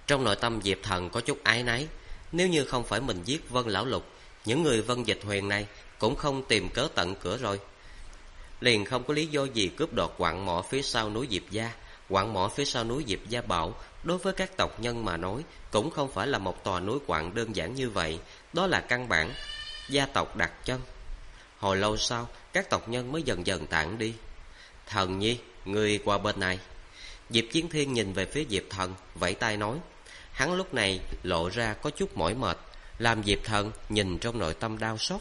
Trong nội tâm Diệp Thần có chút áy náy. Nếu như không phải mình giết Vân Lão Lục, những người Vân Dịch Huyền này cũng không tìm cớ tận cửa rồi. Liền không có lý do gì cướp đoạt quặng mỏ phía sau núi Diệp Gia. Quặng mỏ phía sau núi Diệp Gia Bảo đối với các tộc nhân mà nói cũng không phải là một tòa núi quặng đơn giản như vậy. Đó là căn bản gia tộc đặt chân. Hồi lâu sau, các tộc nhân mới dần dần tản đi. Thần Nhi, người qua bên này. Diệp Chiến Thiên nhìn về phía Diệp Thần, vẫy tay nói. Hắn lúc này lộ ra có chút mỏi mệt, làm Diệp Thần nhìn trong nội tâm đau xót.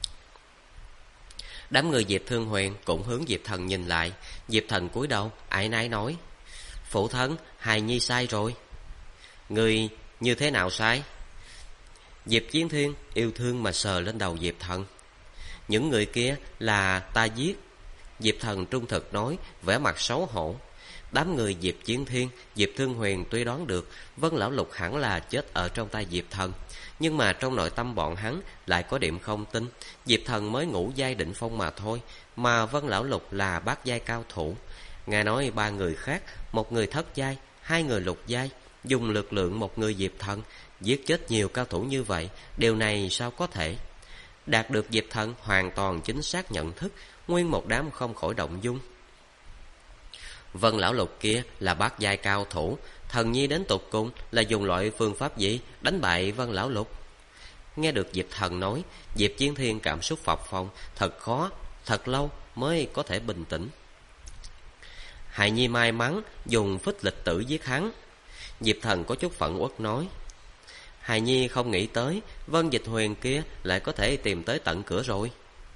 Đám người Diệp Thương Huyền cũng hướng Diệp Thần nhìn lại. Diệp Thần cúi đầu áy náy nói: Phụ thân, hài nhi sai rồi. Người như thế nào sai? Diệp Chiến Thiên yêu thương mà sờ lên đầu Diệp Thần. Những người kia là ta giết. Diệp Thần trung thực nói, vẻ mặt xấu hổ. Đám người Diệp Chiến Thiên, Diệp Thương Huyền tuy đoán được Vân Lão Lục hẳn là chết ở trong tay Diệp Thần, nhưng mà trong nội tâm bọn hắn lại có điểm không tin. Diệp Thần mới ngũ giai đỉnh phong mà thôi, mà Vân Lão Lục là bát giai cao thủ. Nghe nói 3 người khác, một người thất giai, 2 người lục giai, dùng lực lượng một người Diệp Thần giết chết nhiều cao thủ như vậy, điều này sao có thể? Đạt được Diệp Thần hoàn toàn chính xác nhận thức, nguyên một đám không khỏi động dung. Vân Lão Lục kia là bát giai cao thủ, Thần Nhi đến tột cùng là dùng loại phương pháp gì đánh bại Vân Lão Lục? Nghe được Diệp Thần nói, Diệp Chiến Thiên cảm xúc phập phồng, thật khó, thật lâu mới có thể bình tĩnh. Hài Nhi may mắn dùng phích lịch tử giết hắn. Diệp Thần có chút phẫn uất nói. Hài Nhi không nghĩ tới Vân Dịch Huyền kia lại có thể tìm tới tận cửa rồi.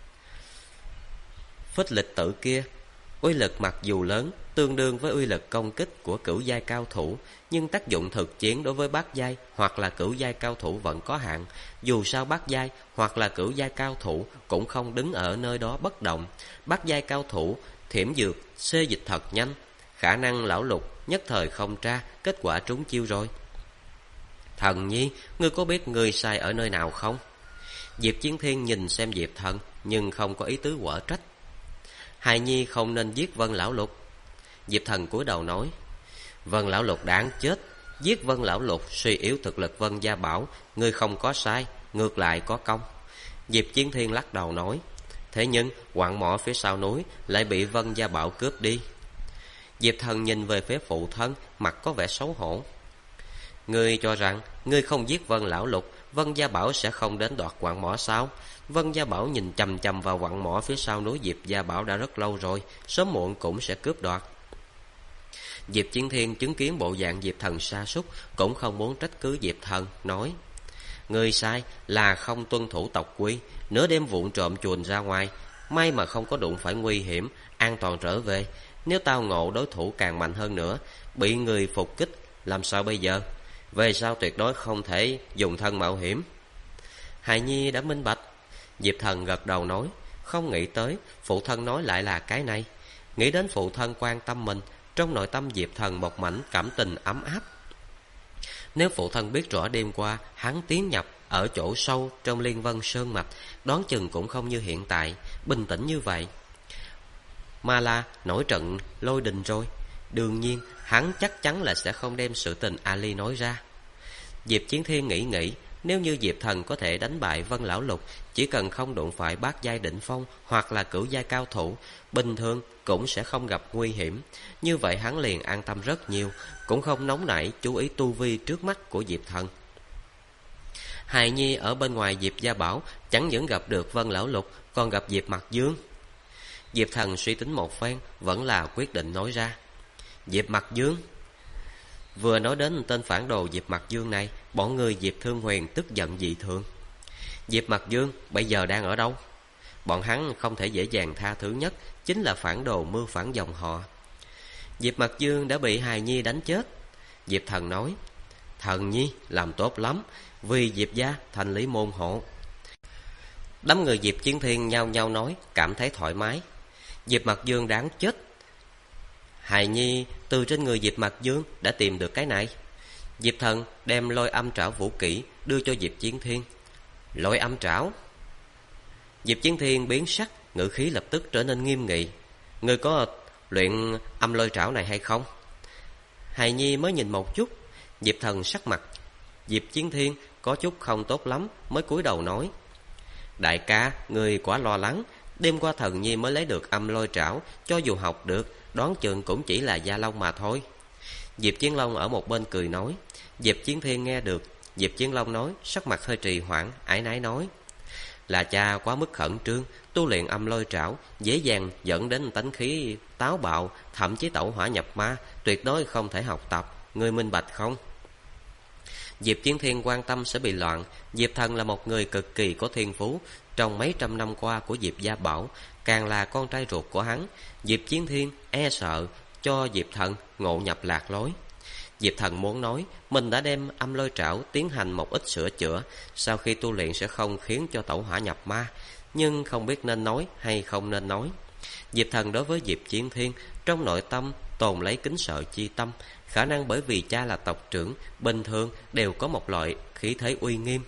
Phích lịch tử kia uy lực mặc dù lớn, tương đương với uy lực công kích của cửu giai cao thủ, nhưng tác dụng thực chiến đối với bát giai hoặc là cửu giai cao thủ vẫn có hạn. Dù sao bát giai hoặc là cửu giai cao thủ cũng không đứng ở nơi đó bất động. Bát giai cao thủ thiểm dược xê dịch thật nhanh, khả năng Lão Lục nhất thời không tra, kết quả trúng chiêu rồi. Thần Nhi, ngươi có biết ngươi sai ở nơi nào không? Diệp Chiến Thiên nhìn xem Diệp Thần, nhưng không có ý tứ quở trách. Hài Nhi không nên giết Vân Lão Lục. Diệp Thần cúi đầu nói. Vân Lão Lục đáng chết. Giết Vân Lão Lục suy yếu thực lực Vân Gia Bảo, ngươi không có sai, ngược lại có công. Diệp Chiến Thiên lắc đầu nói. Thế nhưng quặng mỏ phía sau núi lại bị Vân Gia Bảo cướp đi. Diệp Thần nhìn về phía phụ thân, mặt có vẻ xấu hổ. Ngươi cho rằng ngươi không giết Vân Lão Lục, Vân Gia Bảo sẽ không đến đoạt quặng mỏ sao? Vân Gia Bảo nhìn chằm chằm vào quặng mỏ phía sau núi Diệp Gia Bảo đã rất lâu rồi, sớm muộn cũng sẽ cướp đoạt. Diệp Chiến Thiên chứng kiến bộ dạng Diệp Thần sa sút, cũng không muốn trách cứ Diệp Thần, nói. Ngươi sai là không tuân thủ tộc quy, nửa đêm vụng trộm chuồn ra ngoài, may mà không có đụng phải nguy hiểm, an toàn trở về. Nếu tao ngộ đối thủ càng mạnh hơn nữa, bị người phục kích, làm sao bây giờ? Về sau tuyệt đối không thể dùng thân mạo hiểm. Hài Nhi đã minh bạch. Diệp Thần gật đầu nói. Không nghĩ tới phụ thân nói lại là cái này. Nghĩ đến phụ thân quan tâm mình, trong nội tâm Diệp Thần một mảnh cảm tình ấm áp. Nếu phụ thân biết rõ đêm qua hắn tiến nhập ở chỗ sâu trong Liên Vân Sơn Mạch, đoán chừng cũng không như hiện tại bình tĩnh như vậy, mà là nổi trận lôi đình rồi. Đương nhiên hắn chắc chắn là sẽ không đem sự tình Ali nói ra. Diệp Chiến Thiên nghĩ, nếu như Diệp Thần có thể đánh bại Vân Lão Lục, chỉ cần không đụng phải bát giai đỉnh phong hoặc là cửu giai cao thủ, bình thường cũng sẽ không gặp nguy hiểm. Như vậy hắn liền an tâm rất nhiều, cũng không nóng nảy chú ý tu vi trước mắt của Diệp Thần. Hài Nhi ở bên ngoài Diệp Gia Bảo chẳng những gặp được Vân Lão Lục, còn gặp Diệp Mặc Dương. Diệp Thần suy tính một phen, vẫn là quyết định nói ra. Diệp Mặc Dương. Vừa nói đến tên phản đồ Diệp Mặc Dương này, bọn người Diệp Thương Huyền tức giận dị thường. Diệp Mặc Dương bây giờ đang ở đâu? Bọn hắn không thể dễ dàng tha thứ nhất chính là phản đồ mưu phản dòng họ. Diệp Mặc Dương đã bị Hài Nhi đánh chết. Diệp Thần nói. Thần Nhi làm tốt lắm, vì Diệp gia thành lý môn hộ. Đám người Diệp Chiến Thiên nhao nhao nói, cảm thấy thoải mái. Diệp Mặc Dương đáng chết. Hài Nhi từ trên người Diệp Mặc Dương đã tìm được cái này. Diệp Thần đem lôi âm trảo vũ kỹ đưa cho Diệp Chiến Thiên. Lôi âm trảo? Diệp Chiến Thiên biến sắc, ngữ khí lập tức trở nên nghiêm nghị. Ngươi có luyện âm lôi trảo này hay không? Hài Nhi mới nhìn một chút, Diệp Thần sắc mặt Diệp Chiến Thiên có chút không tốt lắm, mới cúi đầu nói: Đại ca, người quá lo lắng. Đêm qua Thần Nhi mới lấy được âm lôi trảo, cho dù học được, đoán chừng cũng chỉ là gia long mà thôi. Diệp Chiến Long ở một bên cười nói. Diệp Chiến Thiên nghe được Diệp Chiến Long nói, sắc mặt hơi trì hoãn, áy náy nói: Là cha quá mức khẩn trương, tu luyện âm lôi trảo dễ dàng dẫn đến tánh khí táo bạo, thậm chí tẩu hỏa nhập ma, tuyệt đối không thể học tập, ngươi minh bạch không? Diệp Chiến Thiên quan tâm sẽ bị loạn. Diệp Thần là một người cực kỳ có thiên phú, trong mấy trăm năm qua của Diệp Gia Bảo, càng là con trai ruột của hắn. Diệp Chiến Thiên e sợ cho Diệp Thần ngộ nhập lạc lối. Diệp Thần muốn nói mình đã đem âm lôi trảo tiến hành một ít sửa chữa, sau khi tu luyện sẽ không khiến cho tẩu hỏa nhập ma, nhưng không biết nên nói hay không nên nói. Diệp Thần đối với Diệp Chiến Thiên trong nội tâm tồn lấy kính sợ chi tâm, khả năng bởi vì cha là tộc trưởng, bình thường đều có một loại khí thế uy nghiêm.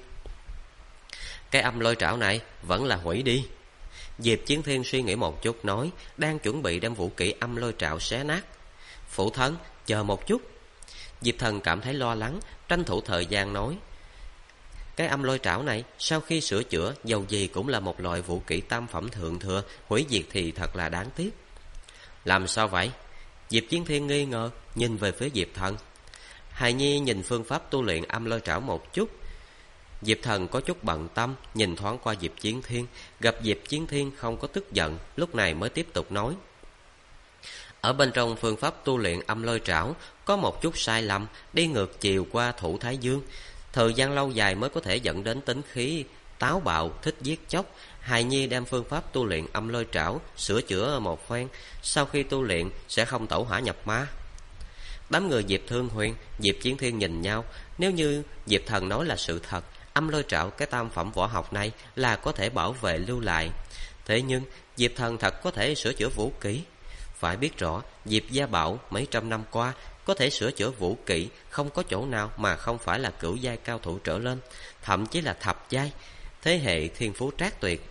Cái âm lôi trảo này vẫn là hủy đi. Diệp Chiến Thiên suy nghĩ một chút nói, đang chuẩn bị đem vũ kỹ âm lôi trảo xé nát. Phụ thân, chờ một chút. Diệp Thần cảm thấy lo lắng, tranh thủ thời gian nói: Cái âm lôi trảo này sau khi sửa chữa, dầu gì cũng là một loại vũ kỹ tam phẩm thượng thừa, hủy diệt thì thật là đáng tiếc. Làm sao vậy? Diệp Chiến Thiên nghi ngờ nhìn về phía Diệp Thần. Hài Nhi nhìn phương pháp tu luyện âm lôi trảo một chút. Diệp Thần có chút bận tâm, nhìn thoáng qua Diệp Chiến Thiên, gặp Diệp Chiến Thiên không có tức giận, lúc này mới tiếp tục nói: Ở bên trong phương pháp tu luyện âm lôi trảo có một chút sai lầm, đi ngược chiều qua thủ Thái Dương, thời gian lâu dài mới có thể dẫn đến tính khí táo bạo, thích giết chóc. Hài Nhi đem phương pháp tu luyện âm lôi trảo sửa chữa một phen, sau khi tu luyện sẽ không tẩu hỏa nhập ma. Đám người Diệp Thương Huyền, Diệp Chiến Thiên nhìn nhau, nếu như Diệp Thần nói là sự thật, âm lôi trảo cái tam phẩm võ học này là có thể bảo vệ lưu lại. Thế nhưng Diệp Thần thật có thể sửa chữa vũ kỹ. Phải biết rõ, Diệp Gia Bảo mấy trăm năm qua có thể sửa chữa vũ kỹ, không có chỗ nào mà không phải là cửu giai cao thủ trở lên, thậm chí là thập giai, thế hệ thiên phú trác tuyệt.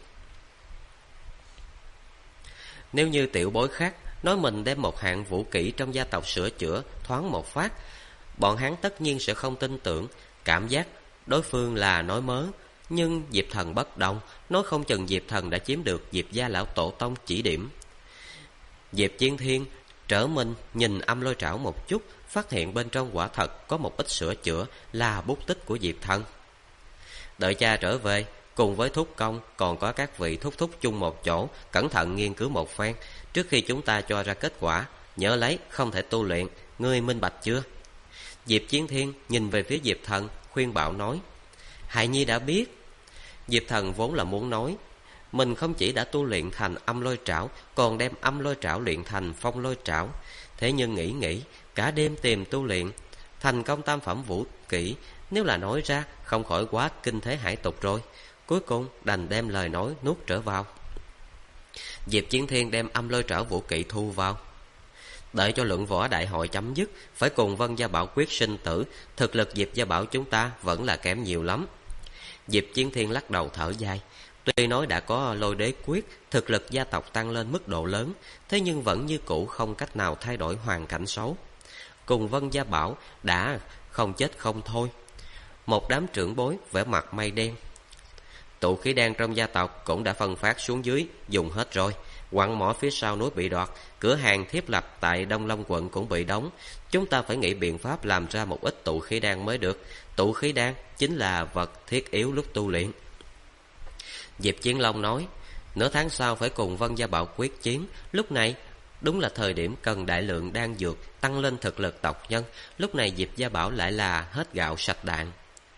Nếu như tiểu bối khác nói mình đem một hạng vũ kỹ trong gia tộc sửa chữa thoáng một phát, bọn hắn tất nhiên sẽ không tin tưởng, cảm giác đối phương là nói mớ. Nhưng Diệp Thần bất đồng, nói không chừng Diệp Thần đã chiếm được Diệp Gia lão tổ tông chỉ điểm. Diệp Chiến Thiên trở mình nhìn âm lôi trảo một chút, phát hiện bên trong quả thật có một ít sửa chữa, là bút tích của Diệp Thần. Đợi cha trở về, cùng với thúc công còn có các vị thúc thúc chung một chỗ, cẩn thận nghiên cứu một phen, trước khi chúng ta cho ra kết quả, nhớ lấy không thể tu luyện, ngươi minh bạch chưa? Diệp Chiến Thiên nhìn về phía Diệp Thần, khuyên bảo nói. Hài Nhi đã biết. Diệp Thần vốn là muốn nói mình không chỉ đã tu luyện thành âm lôi trảo, còn đem âm lôi trảo luyện thành phong lôi trảo. Thế nhưng nghĩ cả đêm tìm tu luyện thành công tam phẩm vũ kỹ, nếu là nói ra không khỏi quá kinh thế hải tục rồi. Cuối cùng đành đem lời nói nuốt trở vào. Diệp Chiến Thiên đem âm lôi trảo vũ kỹ thu vào. Đợi cho luận võ đại hội chấm dứt, phải cùng Vân Gia Bảo quyết sinh tử. Thực lực Diệp Gia Bảo chúng ta vẫn là kém nhiều lắm. Diệp Chiến Thiên lắc đầu thở dài. Tuy nói đã có lôi đế quyết, thực lực gia tộc tăng lên mức độ lớn, thế nhưng vẫn như cũ không cách nào thay đổi hoàn cảnh xấu. Cùng Vân Gia Bảo đã không chết không thôi. Một đám trưởng bối vẻ mặt mây đen. Tụ khí đan trong gia tộc cũng đã phân phát xuống dưới, dùng hết rồi. Quặng mỏ phía sau núi bị đoạt, cửa hàng thiết lập tại Đông Long quận cũng bị đóng. Chúng ta phải nghĩ biện pháp làm ra một ít tụ khí đan mới được. Tụ khí đan chính là vật thiết yếu lúc tu luyện. Diệp Chiến Long nói, nửa tháng sau phải cùng Vân Gia Bảo quyết chiến. Lúc này đúng là thời điểm cần đại lượng đan dược, tăng lên thực lực tộc nhân. Lúc này Diệp Gia Bảo lại là hết gạo sạch đạn.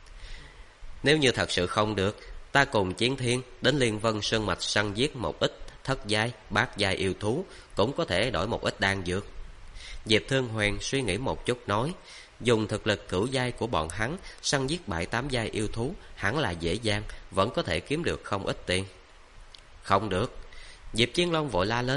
Nếu như thật sự không được, ta cùng Chiến Thiên đến Liên Vân Sơn Mạch săn giết một ít thất giai, bát giai yêu thú, cũng có thể đổi một ít đan dược. Diệp Thương Huyền suy nghĩ một chút nói, dùng thực lực cửu giai của bọn hắn săn giết 7-8 giai yêu thú hẳn là dễ dàng, vẫn có thể kiếm được không ít tiền. Không được. Diệp Chiến Long vội la lên.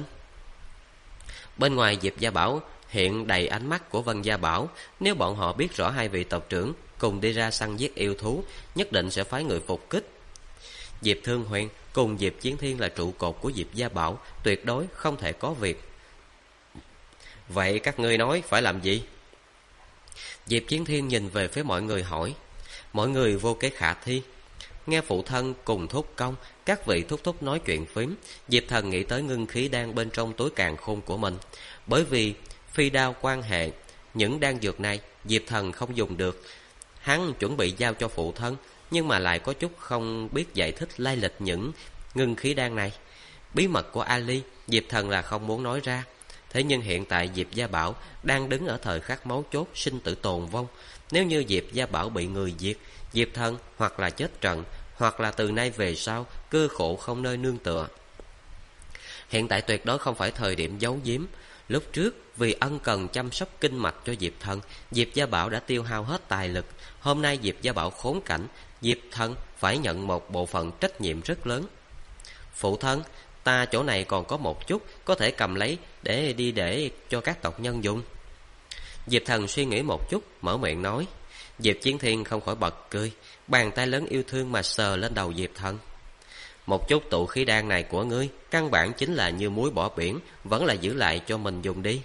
Bên ngoài Diệp Gia Bảo hiện đầy ánh mắt của Vân Gia Bảo. Nếu bọn họ biết rõ hai vị tộc trưởng cùng đi ra săn giết yêu thú, nhất định sẽ phái người phục kích. Diệp Thương Huyền cùng Diệp Chiến Thiên là trụ cột của Diệp Gia Bảo, tuyệt đối không thể có việc. Vậy các ngươi nói phải làm gì? Diệp Chiến Thiên nhìn về phía mọi người hỏi. Mọi người vô kế khả thi. Nghe phụ thân cùng thúc công, các vị thúc thúc nói chuyện phím, Diệp Thần nghĩ tới ngưng khí đan bên trong túi càn khôn của mình. Bởi vì phi đao quan hệ, những đan dược này Diệp Thần không dùng được. Hắn chuẩn bị giao cho phụ thân, nhưng mà lại có chút không biết giải thích lai lịch những ngưng khí đan này. Bí mật của Ali, Diệp Thần là không muốn nói ra. Thế nhưng hiện tại Diệp Gia Bảo đang đứng ở thời khắc máu chốt sinh tử tồn vong. Nếu như Diệp Gia Bảo bị người diệt, Diệp Thần hoặc là chết trận, hoặc là từ nay về sau cơ khổ không nơi nương tựa. Hiện tại tuyệt đối không phải thời điểm giấu giếm. Lúc trước vì ân cần chăm sóc kinh mạch cho Diệp Thần, Diệp Gia Bảo đã tiêu hao hết tài lực. Hôm nay Diệp Gia Bảo khốn cảnh, Diệp Thần phải nhận một bộ phận trách nhiệm rất lớn. Phụ thân, ta chỗ này còn có một chút, có thể cầm lấy để cho các tộc nhân dùng. Diệp Thần suy nghĩ một chút, mở miệng nói. Diệp Chiến Thiên không khỏi bật cười, bàn tay lớn yêu thương mà sờ lên đầu Diệp Thần. Một chút tụ khí đan này của ngươi, căn bản chính là như muối bỏ biển, vẫn là giữ lại cho mình dùng đi.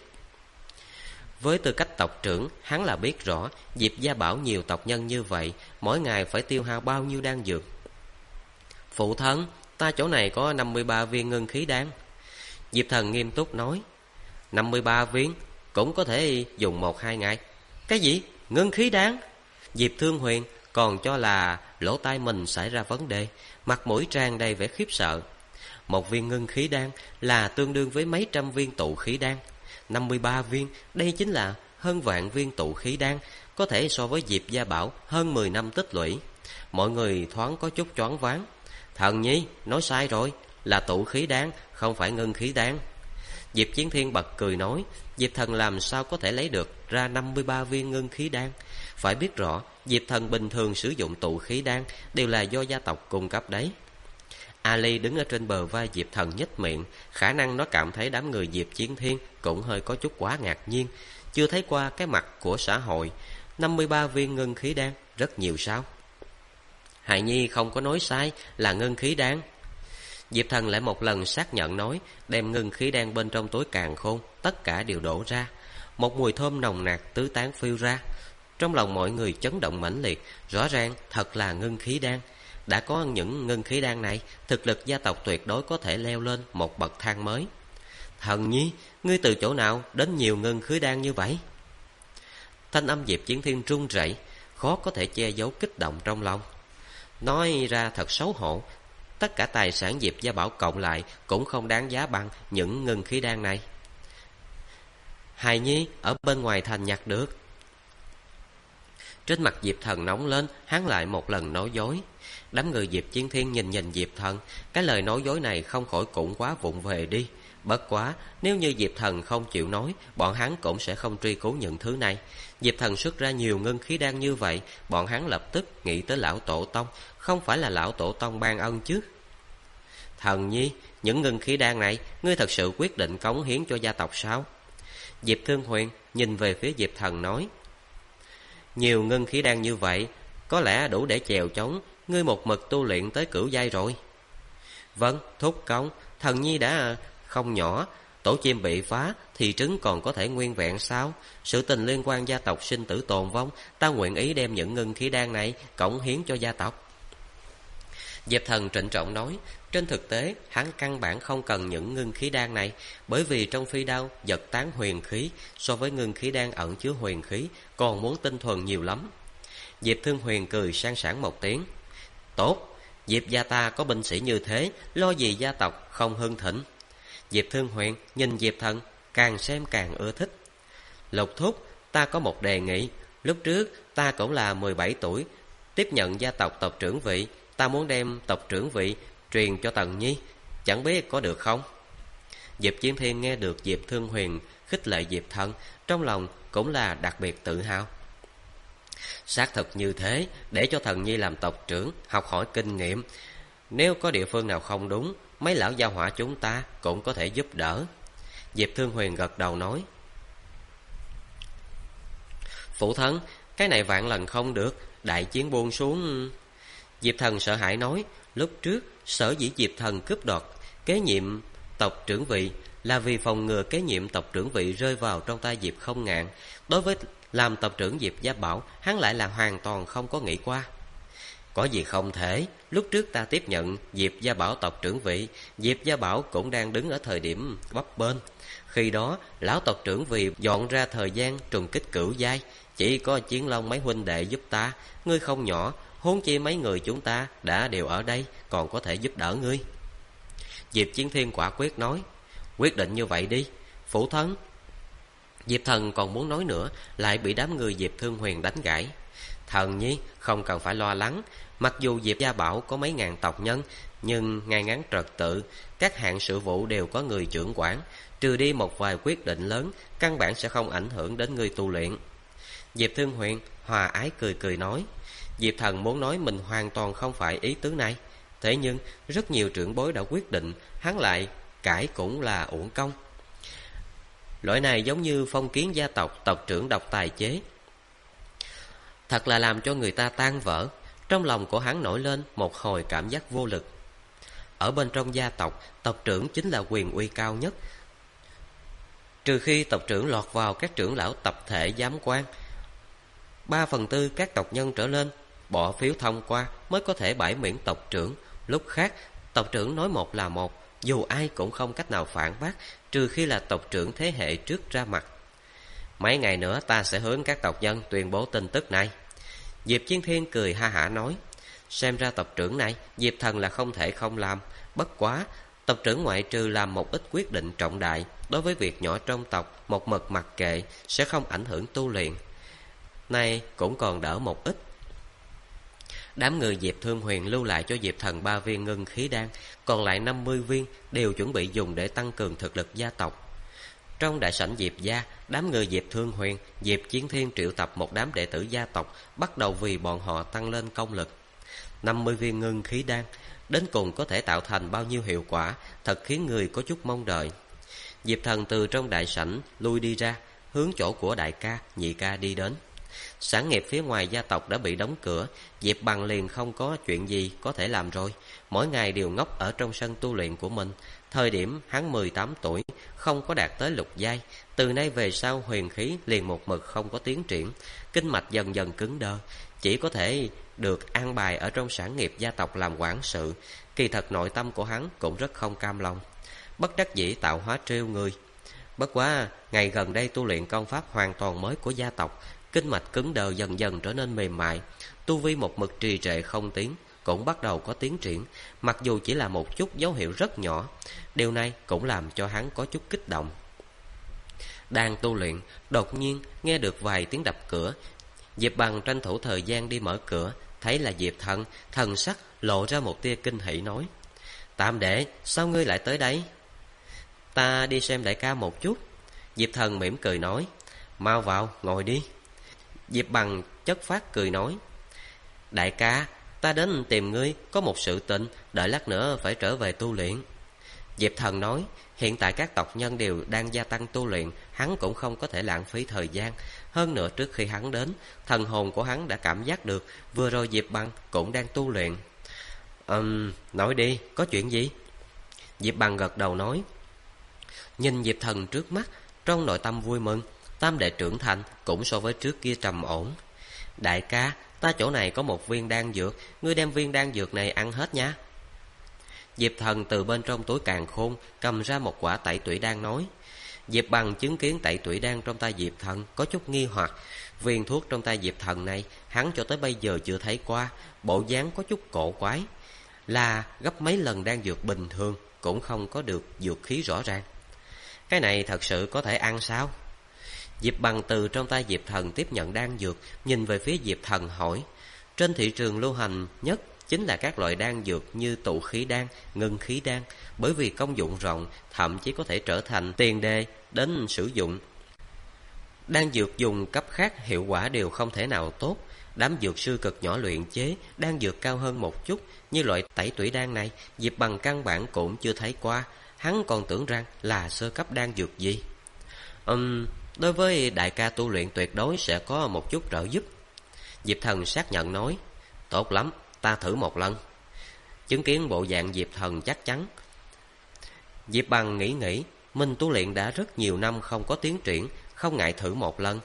Với tư cách tộc trưởng, hắn là biết rõ Diệp Gia Bảo nhiều tộc nhân như vậy, mỗi ngày phải tiêu hao bao nhiêu đan dược. Phụ thân, ta chỗ này có 53 viên ngưng khí đan. Diệp Thần nghiêm túc nói. 53 viên cũng có thể dùng 1-2 ngày. Cái gì? Ngưng khí đan? Diệp Thương Huyền còn cho là lỗ tai mình xảy ra vấn đề, mặt mũi tràn đầy vẻ khiếp sợ. Một viên ngưng khí đan là tương đương với mấy trăm viên tụ khí đan. 53 viên, đây chính là hơn vạn viên tụ khí đan, có thể so với Diệp Gia Bảo hơn 10 năm tích lũy. Mọi người thoáng có chút choáng váng. Thần nhi, nói sai rồi, là tụ khí đan, không phải ngưng khí đan. Diệp Chiến Thiên bật cười nói, Diệp Thần làm sao có thể lấy được ra 53 viên ngưng khí đan. Phải biết rõ, Diệp Thần bình thường sử dụng tụ khí đan đều là do gia tộc cung cấp đấy. Ali đứng ở trên bờ vai Diệp Thần nhếch miệng, khả năng nó cảm thấy đám người Diệp Chiến Thiên cũng hơi có chút quá ngạc nhiên. Chưa thấy qua cái mặt của xã hội, 53 viên ngưng khí đan rất nhiều sao? Hài Nhi không có nói sai, là ngưng khí đan. Diệp Thần lại một lần xác nhận nói, đem ngưng khí đan bên trong túi càn khôn tất cả đều đổ ra. Một mùi thơm nồng nặc tứ tán phiêu ra. Trong lòng mọi người chấn động mãnh liệt, rõ ràng thật là ngưng khí đan. Đã có những ngưng khí đan này, thực lực gia tộc tuyệt đối có thể leo lên một bậc thang mới. Thần nhi, ngươi từ chỗ nào đến nhiều ngưng khí đan như vậy? Thanh âm Diệp Chiến Thiên run rẩy, khó có thể che giấu kích động trong lòng. Nói ra thật xấu hổ, tất cả tài sản Diệp Gia Bảo cộng lại cũng không đáng giá bằng những ngưng khí đan này. Hài Nhi ở bên ngoài thành nhặt được. Trên mặt Diệp Thần nóng lên, hắn lại một lần nói dối. Đám người Diệp Chiến Thiên nhìn Diệp Thần, cái lời nói dối này không khỏi cũng quá vụng về đi. Bất quá, nếu như Diệp Thần không chịu nói, bọn hắn cũng sẽ không truy cứu những thứ này. Diệp Thần xuất ra nhiều ngân khí đan như vậy, bọn hắn lập tức nghĩ tới lão tổ tông, không phải là lão tổ tông ban ân chứ. Thần nhi, những ngân khí đan này, ngươi thật sự quyết định cống hiến cho gia tộc sao? Diệp Thương Huyền nhìn về phía Diệp Thần nói. Nhiều ngân khí đan như vậy, có lẽ đủ để chèo chống ngươi một mực tu luyện tới cửu giai rồi. Vâng, thúc công, thần nhi đã không nhỏ. Tổ chim bị phá, thì trứng còn có thể nguyên vẹn sao? Sự tình liên quan gia tộc sinh tử tồn vong, ta nguyện ý đem những ngân khí đan này cống hiến cho gia tộc. Diệp Thần trịnh trọng nói. Trên thực tế, hắn căn bản không cần những ngân khí đan này, bởi vì trong phi đao giật tán huyền khí, so với ngân khí đan ẩn chứa huyền khí, còn muốn tinh thuần nhiều lắm. Diệp Thương Huyền cười sang sảng một tiếng. Tốt, Diệp gia ta có binh sĩ như thế, lo gì gia tộc không hưng thịnh. Diệp Thương Huyền nhìn Diệp Thần, càng xem càng ưa thích. Lục thúc, ta có một đề nghị. Lúc trước ta cũng là 17 tuổi, tiếp nhận gia tộc tộc trưởng vị. Ta muốn đem tộc trưởng vị truyền cho Tần Nhi, chẳng biết có được không? Diệp Chiến Thiên nghe được Diệp Thương Huyền khích lệ Diệp Thần, trong lòng cũng là đặc biệt tự hào. Xác thực như thế, để cho Thần Nhi làm tộc trưởng, học hỏi kinh nghiệm. Nếu có địa phương nào không đúng, mấy lão gia hỏa chúng ta cũng có thể giúp đỡ. Diệp Thương Huyền gật đầu nói. Phụ thân, cái này vạn lần không được, đại chiến buông xuống. Diệp Thần sợ hãi nói. Lúc trước sở dĩ Diệp Thần cướp đoạt kế nhiệm tộc trưởng vị là vì phòng ngừa kế nhiệm tộc trưởng vị rơi vào trong tay Diệp Không Ngạn. Đối với Làm tộc trưởng Diệp Gia Bảo, hắn lại là hoàn toàn không có nghĩ qua. Có gì không thể, lúc trước ta tiếp nhận Diệp Gia Bảo tộc trưởng vị, Diệp Gia Bảo cũng đang đứng ở thời điểm bấp bênh. Khi đó, lão tộc trưởng vì dọn ra thời gian trùng kích cửu giai, chỉ có Chiến Long mấy huynh đệ giúp ta, ngươi không nhỏ, huống chi mấy người chúng ta đã đều ở đây, còn có thể giúp đỡ ngươi. Diệp Chiến Thiên quả quyết nói, quyết định như vậy đi, phụ thân. Diệp Thần còn muốn nói nữa, lại bị đám người Diệp Thương Huyền đánh gãy. Thần nhi, không cần phải lo lắng, mặc dù Diệp Gia Bảo có mấy ngàn tộc nhân, nhưng ngay ngắn trật tự, các hạng sự vụ đều có người trưởng quản, trừ đi một vài quyết định lớn, căn bản sẽ không ảnh hưởng đến người tu luyện. Diệp Thương Huyền hòa ái cười cười nói. Diệp Thần muốn nói mình hoàn toàn không phải ý tứ này, thế nhưng rất nhiều trưởng bối đã quyết định, hắn lại cãi cũng là uổng công. Loại này giống như phong kiến gia tộc, tộc trưởng độc tài chế, thật là làm cho người ta tan vỡ. Trong lòng của hắn nổi lên một hồi cảm giác vô lực. Ở bên trong gia tộc, tộc trưởng chính là quyền uy cao nhất. Trừ khi tộc trưởng lọt vào các trưởng lão tập thể giám quan, 3/4 các tộc nhân trở lên bỏ phiếu thông qua mới có thể bãi miễn tộc trưởng. Lúc khác, tộc trưởng nói một là một, dù ai cũng không cách nào phản bác, trừ khi là tộc trưởng thế hệ trước ra mặt. Mấy ngày nữa ta sẽ hướng các tộc nhân tuyên bố tin tức này. Diệp Chiến Thiên cười ha hả nói. Xem ra tộc trưởng này Diệp Thần là không thể không làm. Bất quá, tộc trưởng ngoại trừ làm một ít quyết định trọng đại, đối với việc nhỏ trong tộc một mực mặc kệ, sẽ không ảnh hưởng tu luyện. Này cũng còn đỡ một ít. Đám người Diệp Thương Huyền lưu lại cho Diệp Thần 3 viên ngưng khí đan, còn lại 50 viên đều chuẩn bị dùng để tăng cường thực lực gia tộc. Trong đại sảnh Diệp gia, đám người Diệp Thương Huyền, Diệp Chiến Thiên triệu tập một đám đệ tử gia tộc, bắt đầu vì bọn họ tăng lên công lực. 50 viên ngưng khí đan, đến cùng có thể tạo thành bao nhiêu hiệu quả, thật khiến người có chút mong đợi. Diệp Thần từ trong đại sảnh lui đi ra, hướng chỗ của đại ca, nhị ca đi đến. Sản nghiệp phía ngoài gia tộc đã bị đóng cửa, Diệp Bằng liền không có chuyện gì có thể làm rồi, mỗi ngày đều ngốc ở trong sân tu luyện của mình. Thời điểm hắn 18 tuổi, không có đạt tới lục giai, từ nay về sau huyền khí liền một mực không có tiến triển, kinh mạch dần dần cứng đơ, chỉ có thể được an bài ở trong sản nghiệp gia tộc làm quản sự. Kỳ thật nội tâm của hắn cũng rất không cam lòng, bất đắc dĩ tạo hóa trêu người. Bất quá ngày gần đây tu luyện công pháp hoàn toàn mới của gia tộc, kinh mạch cứng đờ dần dần trở nên mềm mại, tu vi một mực trì trệ không tiến, cũng bắt đầu có tiến triển, mặc dù chỉ là một chút dấu hiệu rất nhỏ. Điều này cũng làm cho hắn có chút kích động. Đang tu luyện, đột nhiên nghe được vài tiếng đập cửa. Diệp Bằng tranh thủ thời gian đi mở cửa, thấy là Diệp Thần, thần sắc lộ ra một tia kinh hỉ nói. Tam đệ, sao ngươi lại tới đây? Ta đi xem đại ca một chút. Diệp Thần mỉm cười nói. Mau vào, ngồi đi. Diệp Bằng chất phát cười nói. Đại ca, ta đến tìm ngươi có một sự tình, đợi lát nữa phải trở về tu luyện. Diệp Thần nói, hiện tại các tộc nhân đều đang gia tăng tu luyện, hắn cũng không có thể lãng phí thời gian. Hơn nữa trước khi hắn đến, thần hồn của hắn đã cảm giác được vừa rồi Diệp Bằng cũng đang tu luyện. Nói đi, có chuyện gì? Diệp Bằng gật đầu nói. Nhìn Diệp Thần trước mắt, trong nội tâm vui mừng, tam đệ trưởng thành cũng so với trước kia trầm ổn. Đại ca, ta chỗ này có một viên đan dược, ngươi đem viên đan dược này ăn hết nha. Diệp Thần từ bên trong túi càn khôn cầm ra một quả tẩy tủy đan nói. Diệp Bằng chứng kiến tẩy tủy đan trong tay Diệp Thần có chút nghi hoặc. Viên thuốc trong tay Diệp Thần này hắn cho tới bây giờ chưa thấy qua, bộ dáng có chút cổ quái, là gấp mấy lần đan dược bình thường, cũng không có được dược khí rõ ràng. Cái này thật sự có thể ăn sao? Diệp Bằng từ trong tay Diệp Thần tiếp nhận đan dược, nhìn về phía Diệp Thần hỏi. Trên thị trường lưu hành nhất chính là các loại đan dược như tụ khí đan, ngưng khí đan, bởi vì công dụng rộng, thậm chí có thể trở thành tiền đề đến sử dụng. Đan dược dùng cấp khác hiệu quả đều không thể nào tốt. Đám dược sư cực nhỏ luyện chế đan dược cao hơn một chút, như loại tẩy tủy đan này, Diệp Bằng căn bản cũng chưa thấy qua, hắn còn tưởng rằng là sơ cấp đan dược gì. Đối với đại ca tu luyện tuyệt đối sẽ có một chút trợ giúp. Diệp Thần xác nhận nói. Tốt lắm, ta thử một lần. Chứng kiến bộ dạng Diệp Thần chắc chắn, Diệp Bằng nghĩ, mình tu luyện đã rất nhiều năm không có tiến triển, không ngại thử một lần.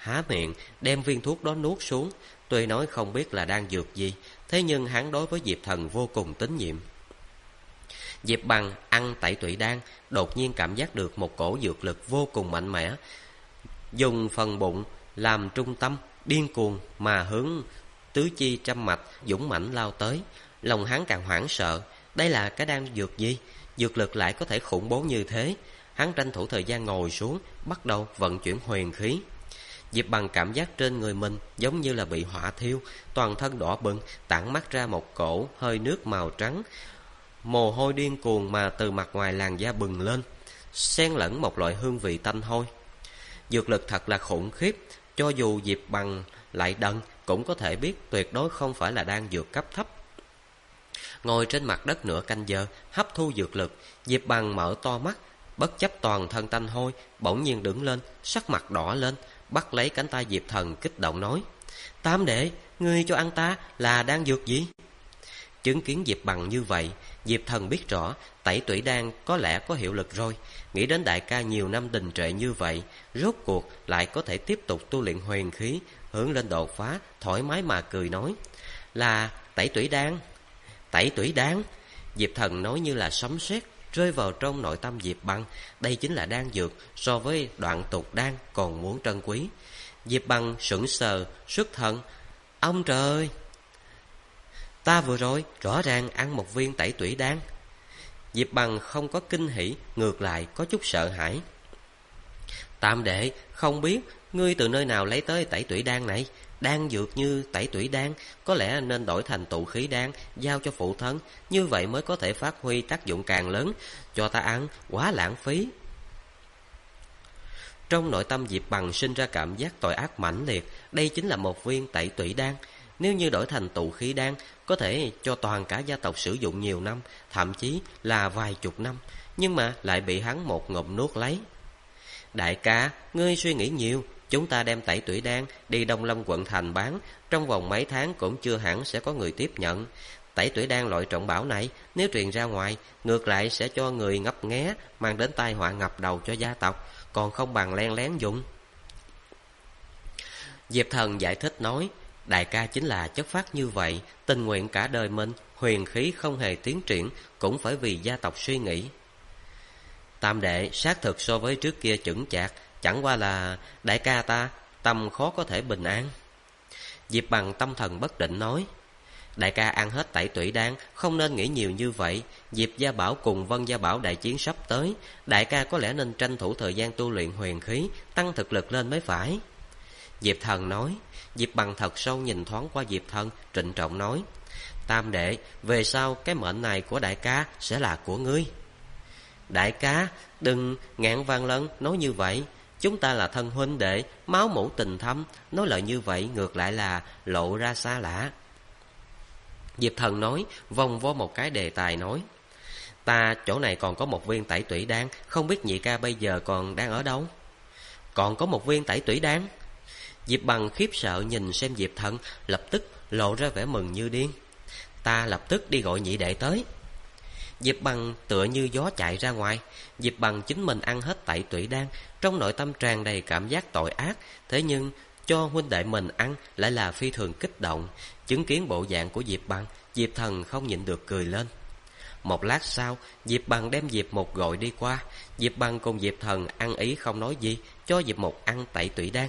há miệng đem viên thuốc đó nuốt xuống. Tuy nói không biết là đan dược gì, thế nhưng hắn đối với Diệp Thần vô cùng tín nhiệm. Diệp Bằng ăn tẩy tủy đan, đột nhiên cảm giác được một cổ dược lực vô cùng mạnh mẽ, dùng phần bụng làm trung tâm, điên cuồng mà hướng tứ chi trăm mạch dũng mãnh lao tới. Lòng hắn càng hoảng sợ, đây là cái đan dược gì? Dược lực lại có thể khủng bố như thế. Hắn tranh thủ thời gian ngồi xuống, bắt đầu vận chuyển huyền khí. Diệp Bằng cảm giác trên người mình giống như là bị hỏa thiêu, toàn thân đỏ bừng, tản mắt ra một cổ hơi nước màu trắng. Mồ hôi điên cuồng mà từ mặt ngoài làn da bừng lên, xen lẫn một loại hương vị tanh hôi. Dược lực thật là khủng khiếp, cho dù Diệp Bằng lại đần cũng có thể biết tuyệt đối không phải là đan dược cấp thấp. Ngồi trên mặt đất nửa canh giờ, hấp thu dược lực, Diệp Bằng mở to mắt, bất chấp toàn thân tanh hôi, bỗng nhiên đứng lên, sắc mặt đỏ lên, bắt lấy cánh tay Diệp Thần kích động nói: Tam đệ, ngươi cho ăn ta là đan dược gì? Chứng kiến Diệp Bằng như vậy, Diệp Thần biết rõ tẩy tủy đan có lẽ có hiệu lực rồi. Nghĩ đến đại ca nhiều năm đình trệ như vậy, rốt cuộc lại có thể tiếp tục tu luyện huyền khí, hướng lên đột phá, thoải mái mà cười nói: Là tẩy tủy đan. Tẩy tủy đan? Diệp Thần nói như là sấm sét rơi vào trong nội tâm Diệp Bằng. Đây chính là đan dược so với đoạn tục đan còn muốn trân quý. Diệp Bằng sững sờ, xuất thần: Ông trời! Ta vừa rồi rõ ràng ăn một viên tẩy tủy đan. Diệp Bằng không có kinh hỉ, ngược lại có chút sợ hãi. Tam đệ, không biết ngươi từ nơi nào lấy tới tẩy tủy đan này? Đan dược như tẩy tủy đan có lẽ nên đổi thành tụ khí đan, giao cho phụ thân, như vậy mới có thể phát huy tác dụng càng lớn. Cho ta ăn, quá lãng phí. Trong nội tâm Diệp Bằng sinh ra cảm giác tội ác mãnh liệt. Đây chính là một viên tẩy tủy đan, nếu như đổi thành tụ khí đan, có thể cho toàn cả gia tộc sử dụng nhiều năm, thậm chí là vài chục năm, nhưng mà lại bị hắn một ngụm nuốt lấy. Đại ca, ngươi suy nghĩ nhiều, chúng ta đem tẩy tủy đan đi Đông Lâm quận thành bán, trong vòng mấy tháng cũng chưa hẳn sẽ có người tiếp nhận. Tẩy tủy đan loại trọng bảo này, nếu truyền ra ngoài, ngược lại sẽ cho người ngấp nghé, mang đến tai họa ngập đầu cho gia tộc, còn không bằng len lén dùng. Diệp Thần giải thích nói: Đại ca chính là chất phác như vậy, tình nguyện cả đời mình, huyền khí không hề tiến triển, cũng phải vì gia tộc suy nghĩ. Tam đệ xác thực so với trước kia chững chạc, chẳng qua là đại ca ta tâm khó có thể bình an. Diệp Bằng tâm thần bất định nói: Đại ca ăn hết tẩy tủy đan, không nên nghĩ nhiều như vậy. Diệp Gia Bảo cùng Vân Gia Bảo đại chiến sắp tới, đại ca có lẽ nên tranh thủ thời gian tu luyện huyền khí, tăng thực lực lên mới phải. Diệp Thần nói. Diệp Bằng thật sâu nhìn thoáng qua Diệp Thần, trịnh trọng nói: Tam đệ, về sau cái mệnh này của đại ca sẽ là của ngươi. Đại ca, đừng ngạn vàng lần nói như vậy. Chúng ta là thân huynh đệ, máu mủ tình thâm, nói lời như vậy ngược lại là lộ ra xa lạ. Diệp Thần nói, vòng vo một cái đề tài nói: Ta chỗ này còn có một viên tẩy tủy đan, không biết nhị ca bây giờ còn đang ở đâu? Còn có một viên tẩy tủy đan? Diệp Bằng khiếp sợ nhìn xem Diệp Thần, lập tức lộ ra vẻ mừng như điên. Ta lập tức đi gọi nhị đệ tới. Diệp Bằng tựa như gió chạy ra ngoài. Diệp Bằng chính mình ăn hết tẩy tủy đan, trong nội tâm tràn đầy cảm giác tội ác, thế nhưng cho huynh đệ mình ăn lại là phi thường kích động. Chứng kiến bộ dạng của Diệp Bằng, Diệp Thần không nhịn được cười lên. Một lát sau, Diệp Bằng đem Diệp Mục gọi đi qua. Diệp Bằng cùng Diệp Thần ăn ý không nói gì, cho Diệp Mục ăn tẩy tủy đan.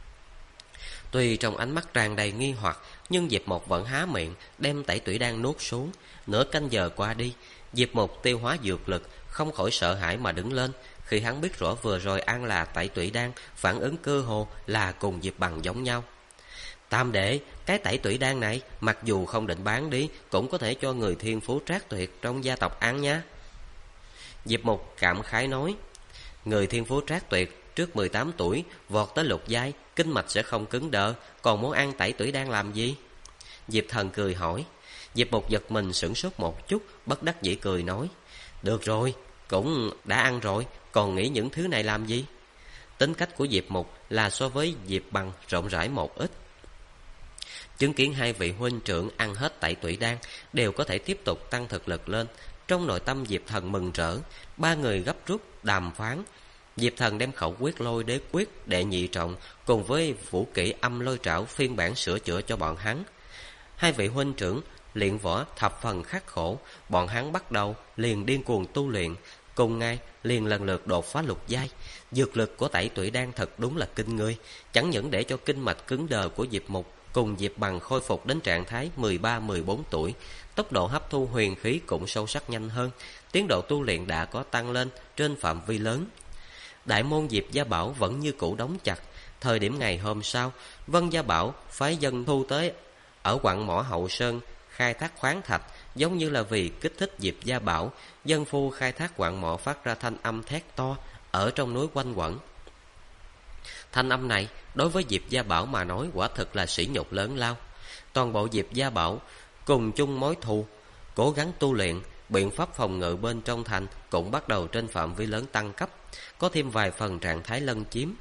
Tuy trong ánh mắt tràn đầy nghi hoặc, nhưng Diệp Mục vẫn há miệng đem tẩy tủy đan nuốt xuống. Nửa canh giờ qua đi, Diệp Mục tiêu hóa dược lực, không khỏi sợ hãi mà đứng lên. Khi hắn biết rõ vừa rồi ăn là tẩy tủy đan, phản ứng cơ hồ là cùng Diệp Bằng giống nhau. Tam đệ, cái tẩy tủy đan này mặc dù không định bán đi, cũng có thể cho người thiên phú trác tuyệt trong gia tộc ăn nha. Diệp Mục cảm khái nói: Người thiên phú trác tuyệt trước 18 tuổi vọt tới lục giai, kinh mạch sẽ không cứng đờ, còn muốn ăn tẩy tủy đan làm gì? Diệp Thần cười hỏi. Diệp Mục giật mình sửng sốt một chút, bất đắc dĩ cười nói: Được rồi, cũng đã ăn rồi, còn nghĩ những thứ này làm gì? Tính cách của Diệp Mục là so với Diệp Bằng rộng rãi một ít. Chứng kiến hai vị huynh trưởng ăn hết tẩy tủy đan, đều có thể tiếp tục tăng thực lực lên, trong nội tâm Diệp Thần mừng rỡ. Ba người gấp rút đàm phán, Diệp Thần đem khẩu quyết Lôi Đế Quyết đệ nhị trọng cùng với vũ kỹ Âm Lôi Trảo phiên bản sửa chữa cho bọn hắn. Hai vị huynh trưởng luyện võ thập phần khắc khổ, bọn hắn bắt đầu liền điên cuồng tu luyện, cùng ngày liền lần lượt đột phá lục giai. Dược lực của Tẩy Tủy Đan thật đúng là kinh người, chẳng những để cho kinh mạch cứng đờ của Diệp Mục cùng Diệp Bằng khôi phục đến trạng thái 13-14 tuổi, tốc độ hấp thu huyền khí cũng sâu sắc nhanh hơn, tiến độ tu luyện đã có tăng lên trên phạm vi lớn. Đại môn Diệp Gia Bảo vẫn như cũ đóng chặt. Thời điểm ngày hôm sau, Vân Gia Bảo phái dân thu tới ở quặng mỏ Hậu Sơn khai thác khoáng thạch, giống như là vì kích thích Diệp Gia Bảo, dân phu khai thác quặng mỏ phát ra thanh âm thét to ở trong núi quanh quẩn. Thanh âm này đối với Diệp Gia Bảo mà nói quả thực là sỉ nhục lớn lao. Toàn bộ Diệp Gia Bảo cùng chung mối thù, cố gắng tu luyện, biện pháp phòng ngự bên trong thành cũng bắt đầu trên phạm vi lớn tăng cấp, có thêm vài phần trạng thái lân chiếm.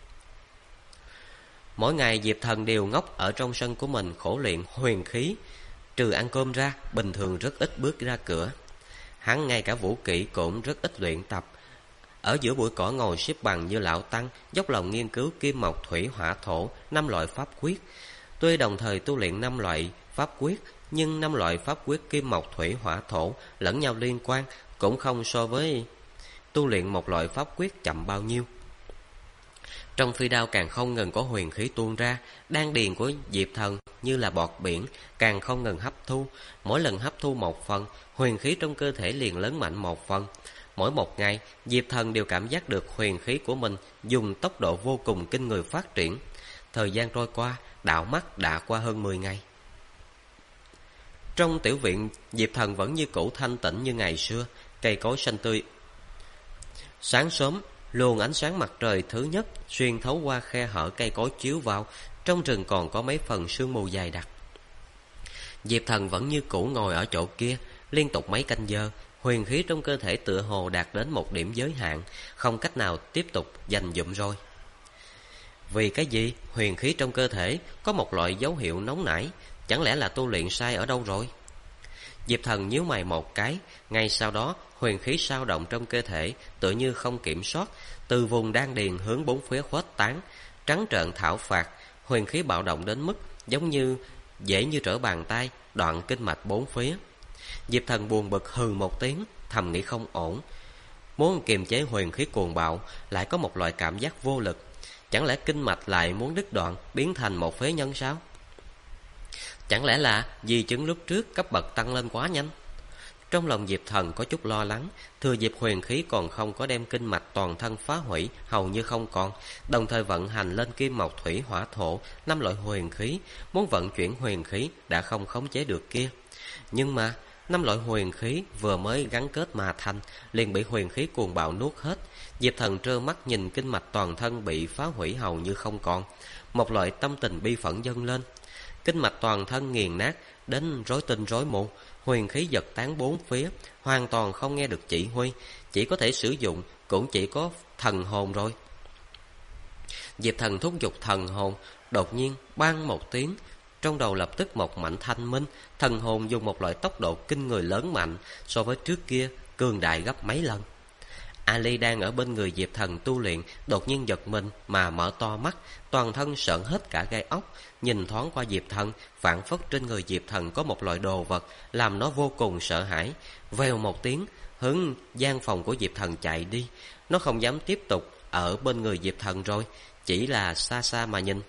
Mỗi ngày Diệp Thần đều ngốc ở trong sân của mình khổ luyện huyền khí, trừ ăn cơm ra, bình thường rất ít bước ra cửa. Hắn ngay cả vũ kỹ cũng rất ít luyện tập. Ở giữa bụi cỏ ngồi xếp bằng như lão tăng, dốc lòng nghiên cứu kim mộc thủy hỏa thổ 5 loại pháp quyết. Tuy đồng thời tu luyện 5 loại pháp quyết, nhưng 5 loại pháp quyết kim mộc thủy hỏa thổ lẫn nhau liên quan, cũng không so với tu luyện một loại pháp quyết chậm bao nhiêu. Trong phi đao càng không ngừng có huyền khí tuôn ra, đan điền của Diệp Thần như là bọt biển, càng không ngừng hấp thu. Mỗi lần hấp thu một phần, huyền khí trong cơ thể liền lớn mạnh một phần. Mỗi một ngày, Diệp Thần đều cảm giác được huyền khí của mình dùng tốc độ vô cùng kinh người phát triển. Thời gian trôi qua, đảo mắt đã qua hơn 10 ngày. Trong tiểu viện, Diệp Thần vẫn như cũ thanh tĩnh như ngày xưa, cây cối xanh tươi. Sáng sớm, luồng ánh sáng mặt trời thứ nhất xuyên thấu qua khe hở cây cối chiếu vào, trong rừng còn có mấy phần sương mù dày đặc. Diệp Thần vẫn như cũ ngồi ở chỗ kia, liên tục mấy canh giờ, huyền khí trong cơ thể tựa hồ đạt đến một điểm giới hạn, không cách nào tiếp tục dành dụm rồi. Vì cái gì huyền khí trong cơ thể có một loại dấu hiệu nóng nảy, chẳng lẽ là tu luyện sai ở đâu rồi? Diệp Thần nhíu mày một cái, ngay sau đó huyền khí sao động trong cơ thể tự như không kiểm soát, từ vùng đan điền hướng bốn phía khuếch tán, trắng trợn thảo phạt, huyền khí bạo động đến mức giống như dễ như trở bàn tay, đoạn kinh mạch bốn phía. Diệp Thần buồn bực hừ một tiếng, thầm nghĩ không ổn. Muốn kiềm chế huyền khí cuồng bạo, lại có một loại cảm giác vô lực. Chẳng lẽ kinh mạch lại muốn đứt đoạn, biến thành một phế nhân sao? Chẳng lẽ là di chứng lúc trước cấp bậc tăng lên quá nhanh? Trong lòng Diệp Thần có chút lo lắng, thừa dịp huyền khí còn không có đem kinh mạch toàn thân phá hủy hầu như không còn, đồng thời vận hành lên kim mộc thủy hỏa thổ 5 loại huyền khí, muốn vận chuyển huyền khí đã không khống chế được kia. Nhưng mà 5 loại huyền khí vừa mới gắn kết mà thành, liền bị huyền khí cuồng bạo nuốt hết. Diệp Thần trơ mắt nhìn kinh mạch toàn thân bị phá hủy hầu như không còn, một loại tâm tình bi phẫn dâng lên. Kinh mạch toàn thân nghiền nát đến rối tinh rối mù, huyền khí giật tán bốn phía, hoàn toàn không nghe được chỉ huy, chỉ có thể sử dụng cũng chỉ có thần hồn rồi. Diệp Thần thúc giục thần hồn, đột nhiên bang một tiếng, trong đầu lập tức một mảnh thanh minh, thần hồn dùng một loại tốc độ kinh người lớn mạnh, so với trước kia cường đại gấp mấy lần. Ali đang ở bên người Diệp Thần tu luyện, đột nhiên giật mình mà mở to mắt, toàn thân sợn hết cả gai ốc, nhìn thoáng qua Diệp Thần, phảng phất trên người Diệp Thần có một loại đồ vật làm nó vô cùng sợ hãi. Vèo một tiếng, hướng gian phòng của Diệp Thần chạy đi. Nó không dám tiếp tục ở bên người Diệp Thần rồi, chỉ là xa xa mà nhìn.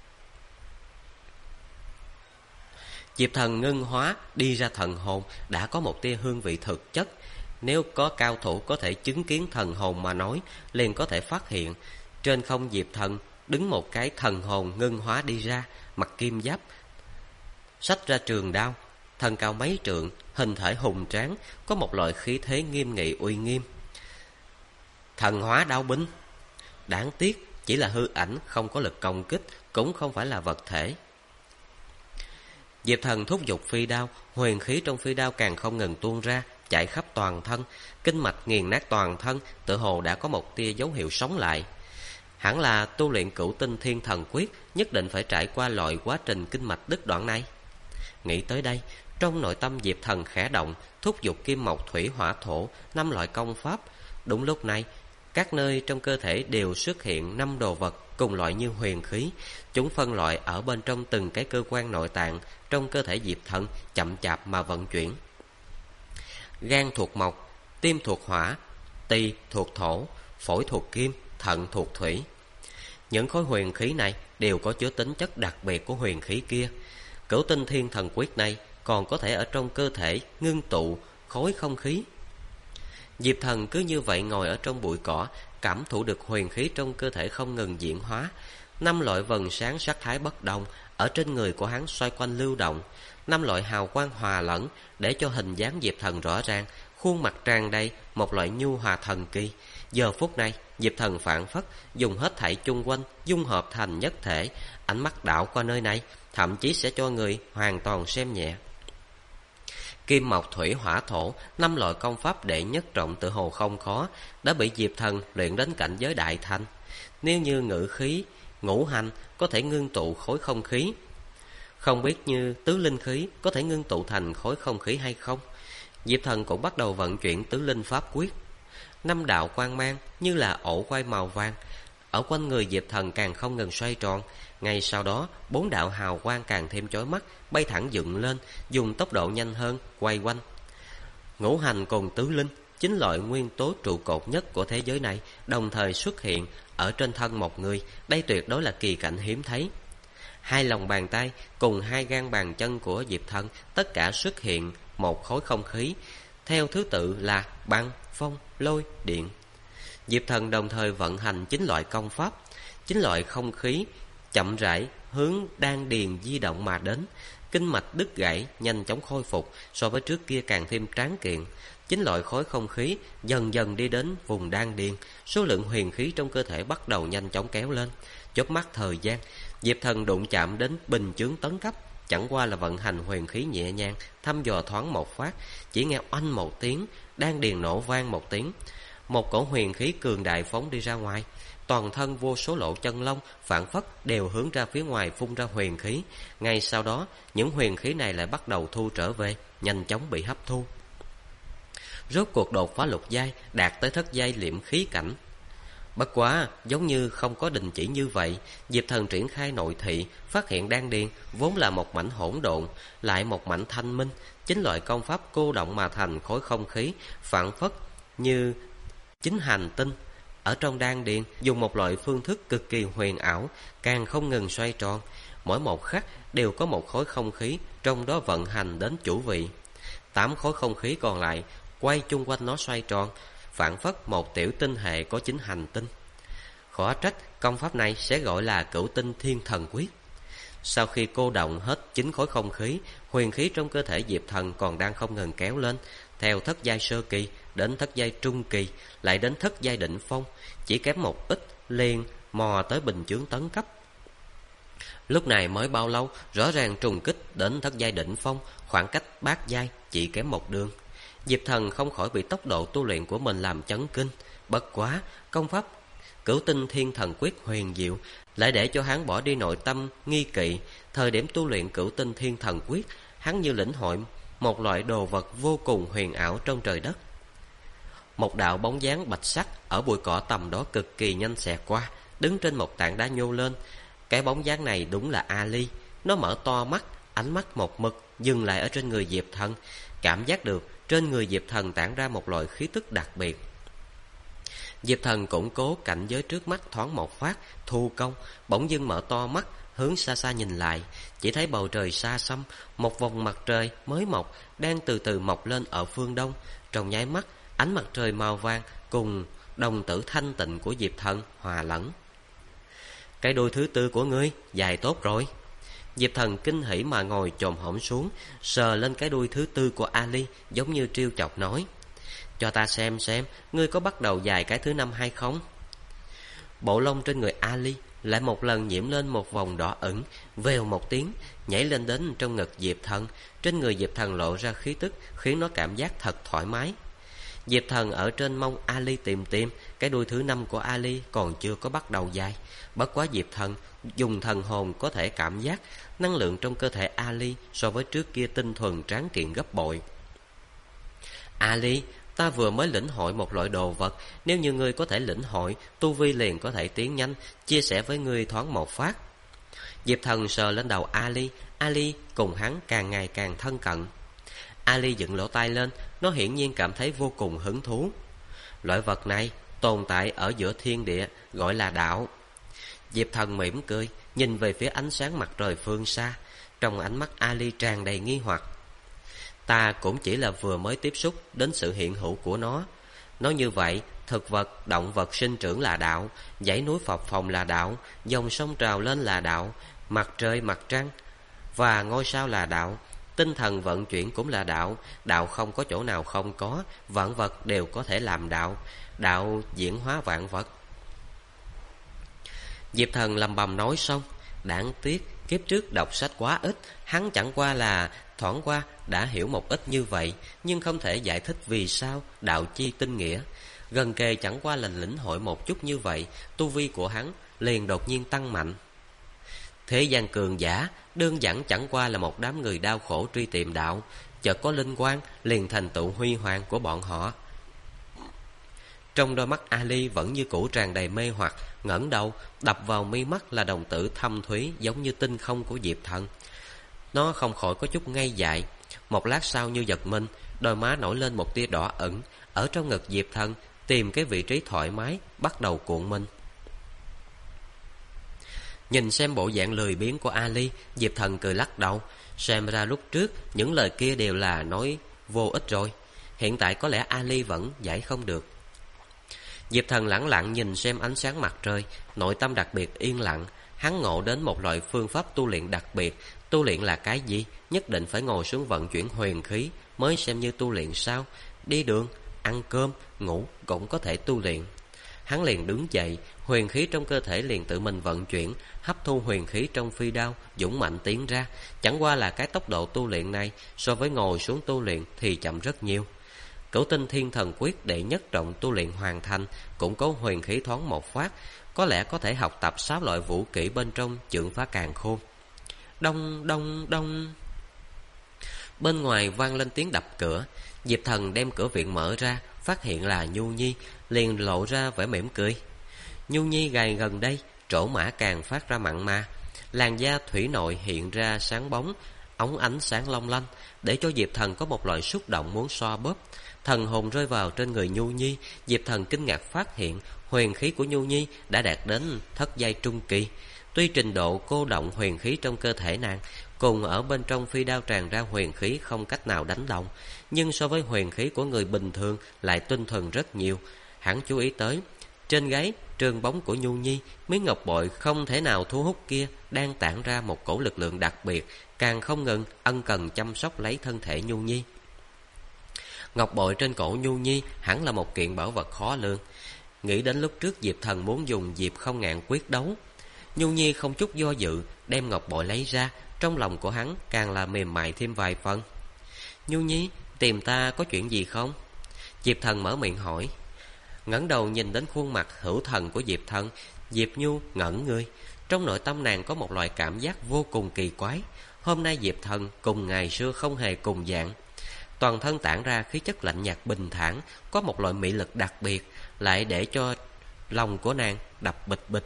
Diệp Thần ngưng hóa đi ra thần hồn, đã có một tia hương vị thực chất. Nếu có cao thủ có thể chứng kiến thần hồn mà nói, liền có thể phát hiện trên không Diệp Thần đứng một cái thần hồn ngưng hóa đi ra, mặc kim giáp, xách ra trường đao, thân cao mấy trượng, hình thể hùng tráng, có một loại khí thế nghiêm nghị uy nghiêm. Thần hóa đao binh. Đáng tiếc chỉ là hư ảnh, không có lực công kích, cũng không phải là vật thể. Diệp Thần thúc giục phi đao, huyền khí trong phi đao càng không ngừng tuôn ra, chạy khắp toàn thân, kinh mạch nghiền nát toàn thân, tựa hồ đã có một tia dấu hiệu sống lại. Hẳn là tu luyện Cửu Tinh Thiên Thần Quyết, nhất định phải trải qua loại quá trình kinh mạch đứt đoạn này. Nghĩ tới đây, trong nội tâm Diệp Thần khẽ động, thúc giục kim mộc thủy hỏa thổ 5 loại công pháp. Đúng lúc này, Các nơi trong cơ thể đều xuất hiện 5 đồ vật cùng loại như huyền khí. Chúng phân loại ở bên trong từng cái cơ quan nội tạng trong cơ thể Diệp Thần, chậm chạp mà vận chuyển. Gan thuộc mộc, tim thuộc hỏa, tỳ thuộc thổ, phổi thuộc kim, thận thuộc thủy. Những khối huyền khí này đều có chứa tính chất đặc biệt của huyền khí kia. Cửu tinh thiên thần quyết này còn có thể ở trong cơ thể ngưng tụ khối không khí. Diệp Thần cứ như vậy ngồi ở trong bụi cỏ, cảm thụ được huyền khí trong cơ thể không ngừng diễn hóa. 5 loại vầng sáng sắc thái bất đồng ở trên người của hắn xoay quanh lưu động. 5 loại hào quang hòa lẫn để cho hình dáng Diệp Thần rõ ràng, khuôn mặt tràn đầy một loại nhu hòa thần kỳ. Giờ phút này, Diệp Thần phảng phất dùng hết thảy chung quanh dung hợp thành nhất thể, ánh mắt đảo qua nơi này, thậm chí sẽ cho người hoàn toàn xem nhẹ. Kim mộc thủy hỏa thổ, 5 loại công pháp đệ nhất trọng tự hồ không khó, đã bị Diệp Thần luyện đến cảnh giới đại thành. Nếu như ngự khí, ngũ hành có thể ngưng tụ khối không khí, không biết như tứ linh khí có thể ngưng tụ thành khối không khí hay không. Diệp Thần cũng bắt đầu vận chuyển tứ linh pháp quyết. 5 đạo quang mang như là ổ quay màu vàng ở quanh người Diệp Thần càng không ngừng xoay tròn. Ngay sau đó, 4 đạo hào quang càng thêm chói mắt, bay thẳng dựng lên, dùng tốc độ nhanh hơn quay quanh. Ngũ hành cùng tứ linh, chính loại nguyên tố trụ cột nhất của thế giới này, đồng thời xuất hiện ở trên thân một người. Đây tuyệt đối là kỳ cảnh hiếm thấy. 2 lòng bàn tay cùng 2 gang bàn chân của Diệp Thần tất cả xuất hiện một khối không khí, theo thứ tự là băng, phong, lôi, điện. Diệp Thần đồng thời vận hành 9 loại công pháp. 9 loại không khí chậm rãi hướng đan điền di động mà đến. Kinh mạch đứt gãy nhanh chóng khôi phục, so với trước kia càng thêm tráng kiện. 9 loại khối không khí dần dần đi đến vùng đan điền. Số lượng huyền khí trong cơ thể bắt đầu nhanh chóng kéo lên. Chớp mắt thời gian, Diệp Thần đụng chạm đến bình chướng tấn cấp. Chẳng qua là vận hành huyền khí nhẹ nhàng, thăm dò thoáng một phát, chỉ nghe oanh một tiếng, đan điền nổ vang một tiếng. Một cổ huyền khí cường đại phóng đi ra ngoài. Toàn thân vô số lỗ chân lông phảng phất đều hướng ra phía ngoài phun ra huyền khí. Ngay sau đó, những huyền khí này lại bắt đầu thu trở về, nhanh chóng bị hấp thu. Rốt cuộc đột phá lục giai, đạt tới thất giai liệm khí cảnh. Bất quá, giống như không có đình chỉ như vậy, Diệp Thần triển khai nội thị, phát hiện đan điền vốn là một mảnh hỗn độn, lại một mảnh thanh minh. 9 loại công pháp cô động mà thành khối không khí, phảng phất như 9 hành tinh ở trong đan điền, dùng một loại phương thức cực kỳ huyền ảo, càng không ngừng xoay tròn. Mỗi một khắc đều có một khối không khí trong đó vận hành đến chủ vị. 8 khối không khí còn lại quay chung quanh nó xoay tròn, phảng phất một tiểu tinh hệ có 9 hành tinh. Khó trách công pháp này sẽ gọi là Cửu Tinh Thiên Thần Quyết. Sau khi cô động hết 9 khối không khí, huyền khí trong cơ thể Diệp Thần còn đang không ngừng kéo lên, theo thất giai sơ kỳ đến thất giai trung kỳ, lại đến thất giai đỉnh phong, chỉ kém một ít liền mò tới bình chướng tấn cấp. Lúc này mới bao lâu, rõ ràng trùng kích đến thất giai đỉnh phong, khoảng cách bát giai chỉ kém một đường. Diệp Thần không khỏi bị tốc độ tu luyện của mình làm chấn kinh. Bất quá, công pháp Cửu Tinh Thiên Thần Quyết huyền diệu lại để cho hắn bỏ đi nội tâm nghi kỵ. Thời điểm tu luyện Cửu Tinh Thiên Thần Quyết, hắn như lĩnh hội một loại đồ vật vô cùng huyền ảo trong trời đất. Một đạo bóng dáng bạch sắc ở bụi cỏ tầm đó cực kỳ nhanh xẹt qua, đứng trên một tảng đá nhô lên. Cái bóng dáng này đúng là Ali. Nó mở to mắt, ánh mắt một mực dừng lại ở trên người Diệp Thần, cảm giác được trên người Diệp Thần tản ra một loại khí tức đặc biệt. Diệp Thần củng cố cảnh giới trước mắt thoáng một phát, thu công, bỗng dưng mở to mắt, hướng xa xa nhìn lại, chỉ thấy bầu trời xa xăm, một vòng mặt trời mới mọc đang từ từ mọc lên ở phương đông. Trong nháy mắt, ánh mặt trời màu vàng cùng đồng tử thanh tịnh của Diệp Thần hòa lẫn. Cái đuôi thứ tư của ngươi dài tốt rồi. Diệp Thần kinh hỉ mà ngồi chồm hổm xuống, sờ lên cái đuôi thứ tư của Ali, giống như trêu chọc nói: cho ta xem, ngươi có bắt đầu dài cái thứ 5 hay không? Bộ lông trên người Ali lại một lần nhiễm lên một vòng đỏ ửng, vèo một tiếng, nhảy lên đến trong ngực Diệp Thần. Trên người Diệp Thần lộ ra khí tức, khiến nó cảm giác thật thoải mái. Diệp Thần ở trên mông Ali tìm, cái đuôi thứ 5 của Ali còn chưa có bắt đầu dài. Bất quá Diệp Thần dùng thần hồn có thể cảm giác năng lượng trong cơ thể Ali so với trước kia tinh thuần tráng kiện gấp bội. Ali, Ta vừa mới lĩnh hội một loại đồ vật, nếu như ngươi có thể lĩnh hội, tu vi liền có thể tiến nhanh, chia sẻ với ngươi thoáng một phát. Diệp Thần sờ lên đầu Ali, Ali cùng hắn càng ngày càng thân cận. Ali dựng lỗ tai lên, nó hiển nhiên cảm thấy vô cùng hứng thú. Loại vật này tồn tại ở giữa thiên địa, gọi là đạo. Diệp Thần mỉm cười, nhìn về phía ánh sáng mặt trời phương xa. Trong ánh mắt Ali tràn đầy nghi hoặc. Ta cũng chỉ là vừa mới tiếp xúc đến sự hiện hữu của nó. Nói như vậy, thực vật, động vật sinh trưởng là đạo, dãy núi phập phồng là đạo, dòng sông trào lên là đạo, mặt trời, mặt trăng và ngôi sao là đạo, tinh thần vận chuyển cũng là đạo. Đạo không có chỗ nào không có, vạn vật đều có thể làm đạo. Đạo diễn hóa vạn vật. Diệp Thần lầm bầm nói xong. Đáng tiếc, kiếp trước đọc sách quá ít, hắn chẳng qua là thoáng qua đã hiểu một ít như vậy, nhưng không thể giải thích vì sao đạo chi tinh nghĩa. Gần kề chẳng qua là lĩnh hội một chút như vậy, tu vi của hắn liền đột nhiên tăng mạnh. Thế gian cường giả đơn giản chẳng qua là một đám người đau khổ truy tìm đạo, chợt có linh quang liền thành tựu huy hoàng của bọn họ. Trong đôi mắt Ali vẫn như cũ tràn đầy mê hoặc, ngẩng đầu, đập vào mi mắt là đồng tử thâm thúy giống như tinh không của Diệp Thần. Nó không khỏi có chút ngây dại, một lát sau như giật mình, đôi má nổi lên một tia đỏ ửng, ở trong ngực Diệp Thần tìm cái vị trí thoải mái, bắt đầu cuộn mình. Nhìn xem bộ dạng lười biếng của Ali, Diệp Thần cười lắc đầu. Xem ra lúc trước những lời kia đều là nói vô ích rồi. Hiện tại có lẽ Ali vẫn giải không được. Diệp Thần lẳng lặng nhìn xem ánh sáng mặt trời, nội tâm đặc biệt yên lặng. Hắn ngộ đến một loại phương pháp tu luyện đặc biệt. Tu luyện là cái gì? Nhất định phải ngồi xuống vận chuyển huyền khí mới xem như tu luyện sao? Đi đường, ăn cơm, ngủ cũng có thể tu luyện. Hắn liền đứng dậy, huyền khí trong cơ thể liền tự mình vận chuyển, hấp thu huyền khí trong phi đao, dũng mạnh tiến ra. Chẳng qua là cái tốc độ tu luyện này so với ngồi xuống tu luyện thì chậm rất nhiều. Cửu tinh thiên thần quyết đệ nhất trọng tu luyện hoàn thành, củng cố huyền khí thoáng một phát, có lẽ có thể học tập 6 loại vũ kỹ bên trong chưởng phá càn khôn. Đông đông đông. Bên ngoài vang lên tiếng đập cửa. Diệp Thần đem cửa viện mở ra, phát hiện là Nhu Nhi, liền lộ ra vẻ mỉm cười. Nhu Nhi gầy gần đây, trổ mã càng phát ra mặn mà, làn da thủy nội hiện ra sáng bóng, óng ánh sáng long lanh, để cho Diệp Thần có một loại xúc động muốn xoa bóp. Thần hồn rơi vào trên người Nhu Nhi, Diệp Thần kinh ngạc phát hiện huyền khí của Nhu Nhi đã đạt đến thất giai trung kỳ. Tuy trình độ cô động huyền khí trong cơ thể nàng cùng ở bên trong phi đao tràn ra huyền khí không cách nào đánh đồng, nhưng so với huyền khí của người bình thường lại tinh thuần rất nhiều. Hắn chú ý tới trên gáy trường bóng của Nhu Nhi, miếng ngọc bội không thể nào thu hút kia đang tản ra một cổ lực lượng đặc biệt, càng không ngừng ân cần chăm sóc lấy thân thể Nhu Nhi. Ngọc bội trên cổ Nhu Nhi hẳn là một kiện bảo vật khó lường. Nghĩ đến lúc trước Diệp Thần muốn dùng Diệp Không Ngạn quyết đấu, Nhu Nhi không chút do dự đem ngọc bội lấy ra, trong lòng của hắn càng là mềm mại thêm vài phần. Nhu Nhi, tìm ta có chuyện gì không? Diệp Thần mở miệng hỏi. Ngẩng đầu nhìn đến khuôn mặt hữu thần của Diệp Thần, Diệp Nhu ngẩn người. Trong nội tâm nàng có một loại cảm giác vô cùng kỳ quái. Hôm nay Diệp Thần cùng ngày xưa không hề cùng dạng, toàn thân tản ra khí chất lạnh nhạt bình thản, có một loại mị lực đặc biệt, lại để cho lòng của nàng đập bịch bịch.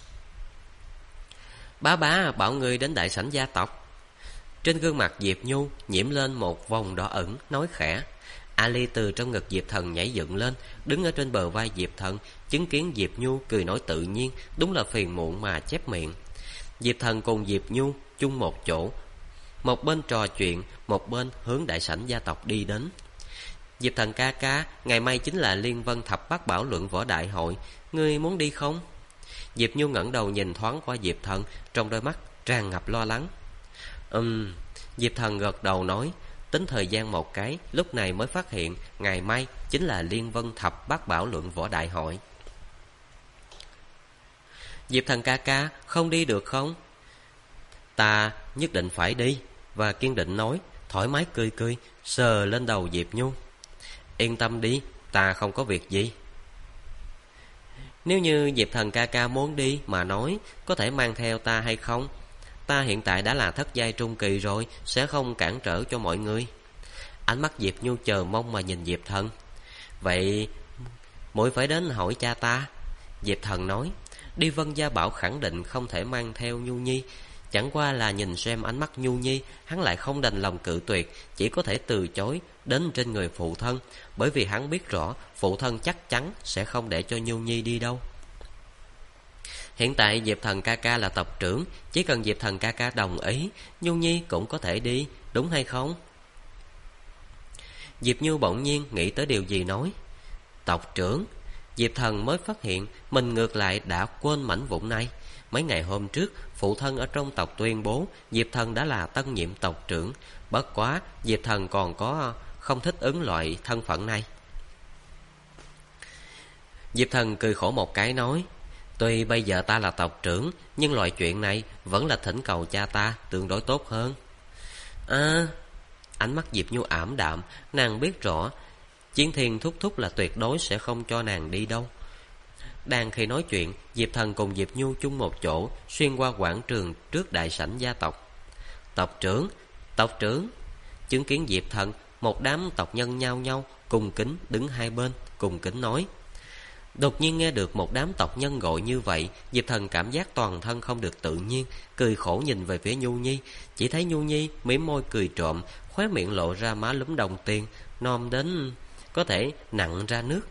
Bá bá bảo ngươi đến đại sảnh gia tộc. Trên gương mặt Diệp Nhu nhiễm lên một vòng đỏ ửng, nói khẽ. Ali từ trong ngực Diệp Thần nhảy dựng lên, đứng ở trên bờ vai Diệp Thần, chứng kiến Diệp Nhu cười nói tự nhiên, đúng là phiền muộn mà chép miệng. Diệp Thần cùng Diệp Nhu chung một chỗ, một bên trò chuyện, một bên hướng đại sảnh gia tộc đi đến. Diệp Thần ca ca, ngày mai chính là Liên Vân Thập Bát Bảo luận võ đại hội, ngươi muốn đi không? Diệp Nhu ngẩng đầu nhìn thoáng qua Diệp Thần, trong đôi mắt tràn ngập lo lắng. Diệp Thần gật đầu nói, tính thời gian một cái, lúc này mới phát hiện ngày mai chính là Liên Vân Thập Bát Bảo luận võ đại hội. Diệp Thần ca ca, không đi được không? Ta nhất định phải đi, và kiên định nói, thoải mái cười cười, sờ lên đầu Diệp Nhu. Yên tâm đi, ta không có việc gì. Nếu như Diệp Thần ca ca muốn đi mà nói, có thể mang theo ta hay không? Ta hiện tại đã là thất giai trung kỳ rồi, sẽ không cản trở cho mọi người. Ánh mắt Diệp Nhu chờ mong mà nhìn Diệp Thần. Vậy muội phải đến hỏi cha ta. Diệp Thần nói. Đi Vân Gia Bảo khẳng định không thể mang theo Nhu Nhi. Chẳng qua là nhìn xem ánh mắt Nhu Nhi, hắn lại không đành lòng cự tuyệt, chỉ có thể từ chối đến trên người phụ thân, bởi vì hắn biết rõ phụ thân chắc chắn sẽ không để cho Nhu Nhi đi đâu. Hiện tại Diệp Thần ca ca là tộc trưởng, chỉ cần Diệp Thần ca ca đồng ý, Nhu Nhi cũng có thể đi, đúng hay không? Diệp Nhu bỗng nhiên nghĩ tới điều gì nói. Tộc trưởng? Diệp Thần mới phát hiện mình ngược lại đã quên mảnh vụn này. Mấy ngày hôm trước, phụ thân ở trong tộc tuyên bố Diệp Thần đã là tân nhiệm tộc trưởng. Bất quá, Diệp Thần còn có không thích ứng loại thân phận này. Diệp Thần cười khổ một cái nói, tuy bây giờ ta là tộc trưởng, nhưng loại chuyện này vẫn là thỉnh cầu cha ta tương đối tốt hơn. Ánh mắt Diệp Nhu ảm đạm, nàng biết rõ Chiến Thiên thúc thúc là tuyệt đối sẽ không cho nàng đi đâu. Đang khi nói chuyện, Diệp Thần cùng Diệp Nhu chung một chỗ, xuyên qua quảng trường trước đại sảnh gia tộc. Tộc trưởng, tộc trưởng. Chứng kiến Diệp Thần, một đám tộc nhân nhao nhao cùng kính đứng hai bên, cùng kính nói. Đột nhiên nghe được một đám tộc nhân gọi như vậy, Diệp Thần cảm giác toàn thân không được tự nhiên, cười khổ nhìn về phía Nhu Nhi. Chỉ thấy Nhu Nhi mím môi cười trộm, khóe miệng lộ ra má lúm đồng tiền, non đến có thể nặn ra nước.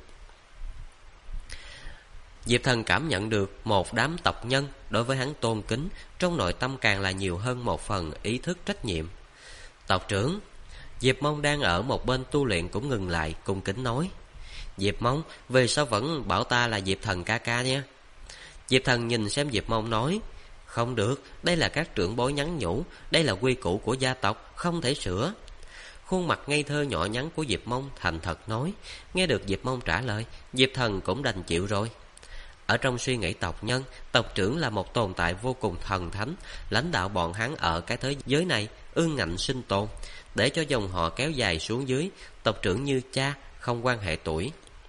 Diệp Thần cảm nhận được một đám tộc nhân đối với hắn tôn kính, trong nội tâm càng là nhiều hơn một phần ý thức trách nhiệm. Tộc trưởng. Diệp Mông đang ở một bên tu luyện cũng ngừng lại, cung kính nói. Diệp Mông, về sao vẫn bảo ta là Diệp Thần ca ca nha? Diệp Thần nhìn xem Diệp Mông nói, không được, đây là các trưởng bối nhắn nhủ, đây là quy củ của gia tộc, không thể sửa. Khuôn mặt ngây thơ nhỏ nhắn của Diệp Mông thành thật nói. Nghe được Diệp Mông trả lời, Diệp Thần cũng đành chịu rồi. Ở trong suy nghĩ tộc nhân, tộc trưởng là một tồn tại vô cùng thần thánh, lãnh đạo bọn hắn ở cái thế giới này ương ngạnh sinh tồn, để cho dòng họ kéo dài xuống dưới. Tộc trưởng như cha, không quan hệ tuổi.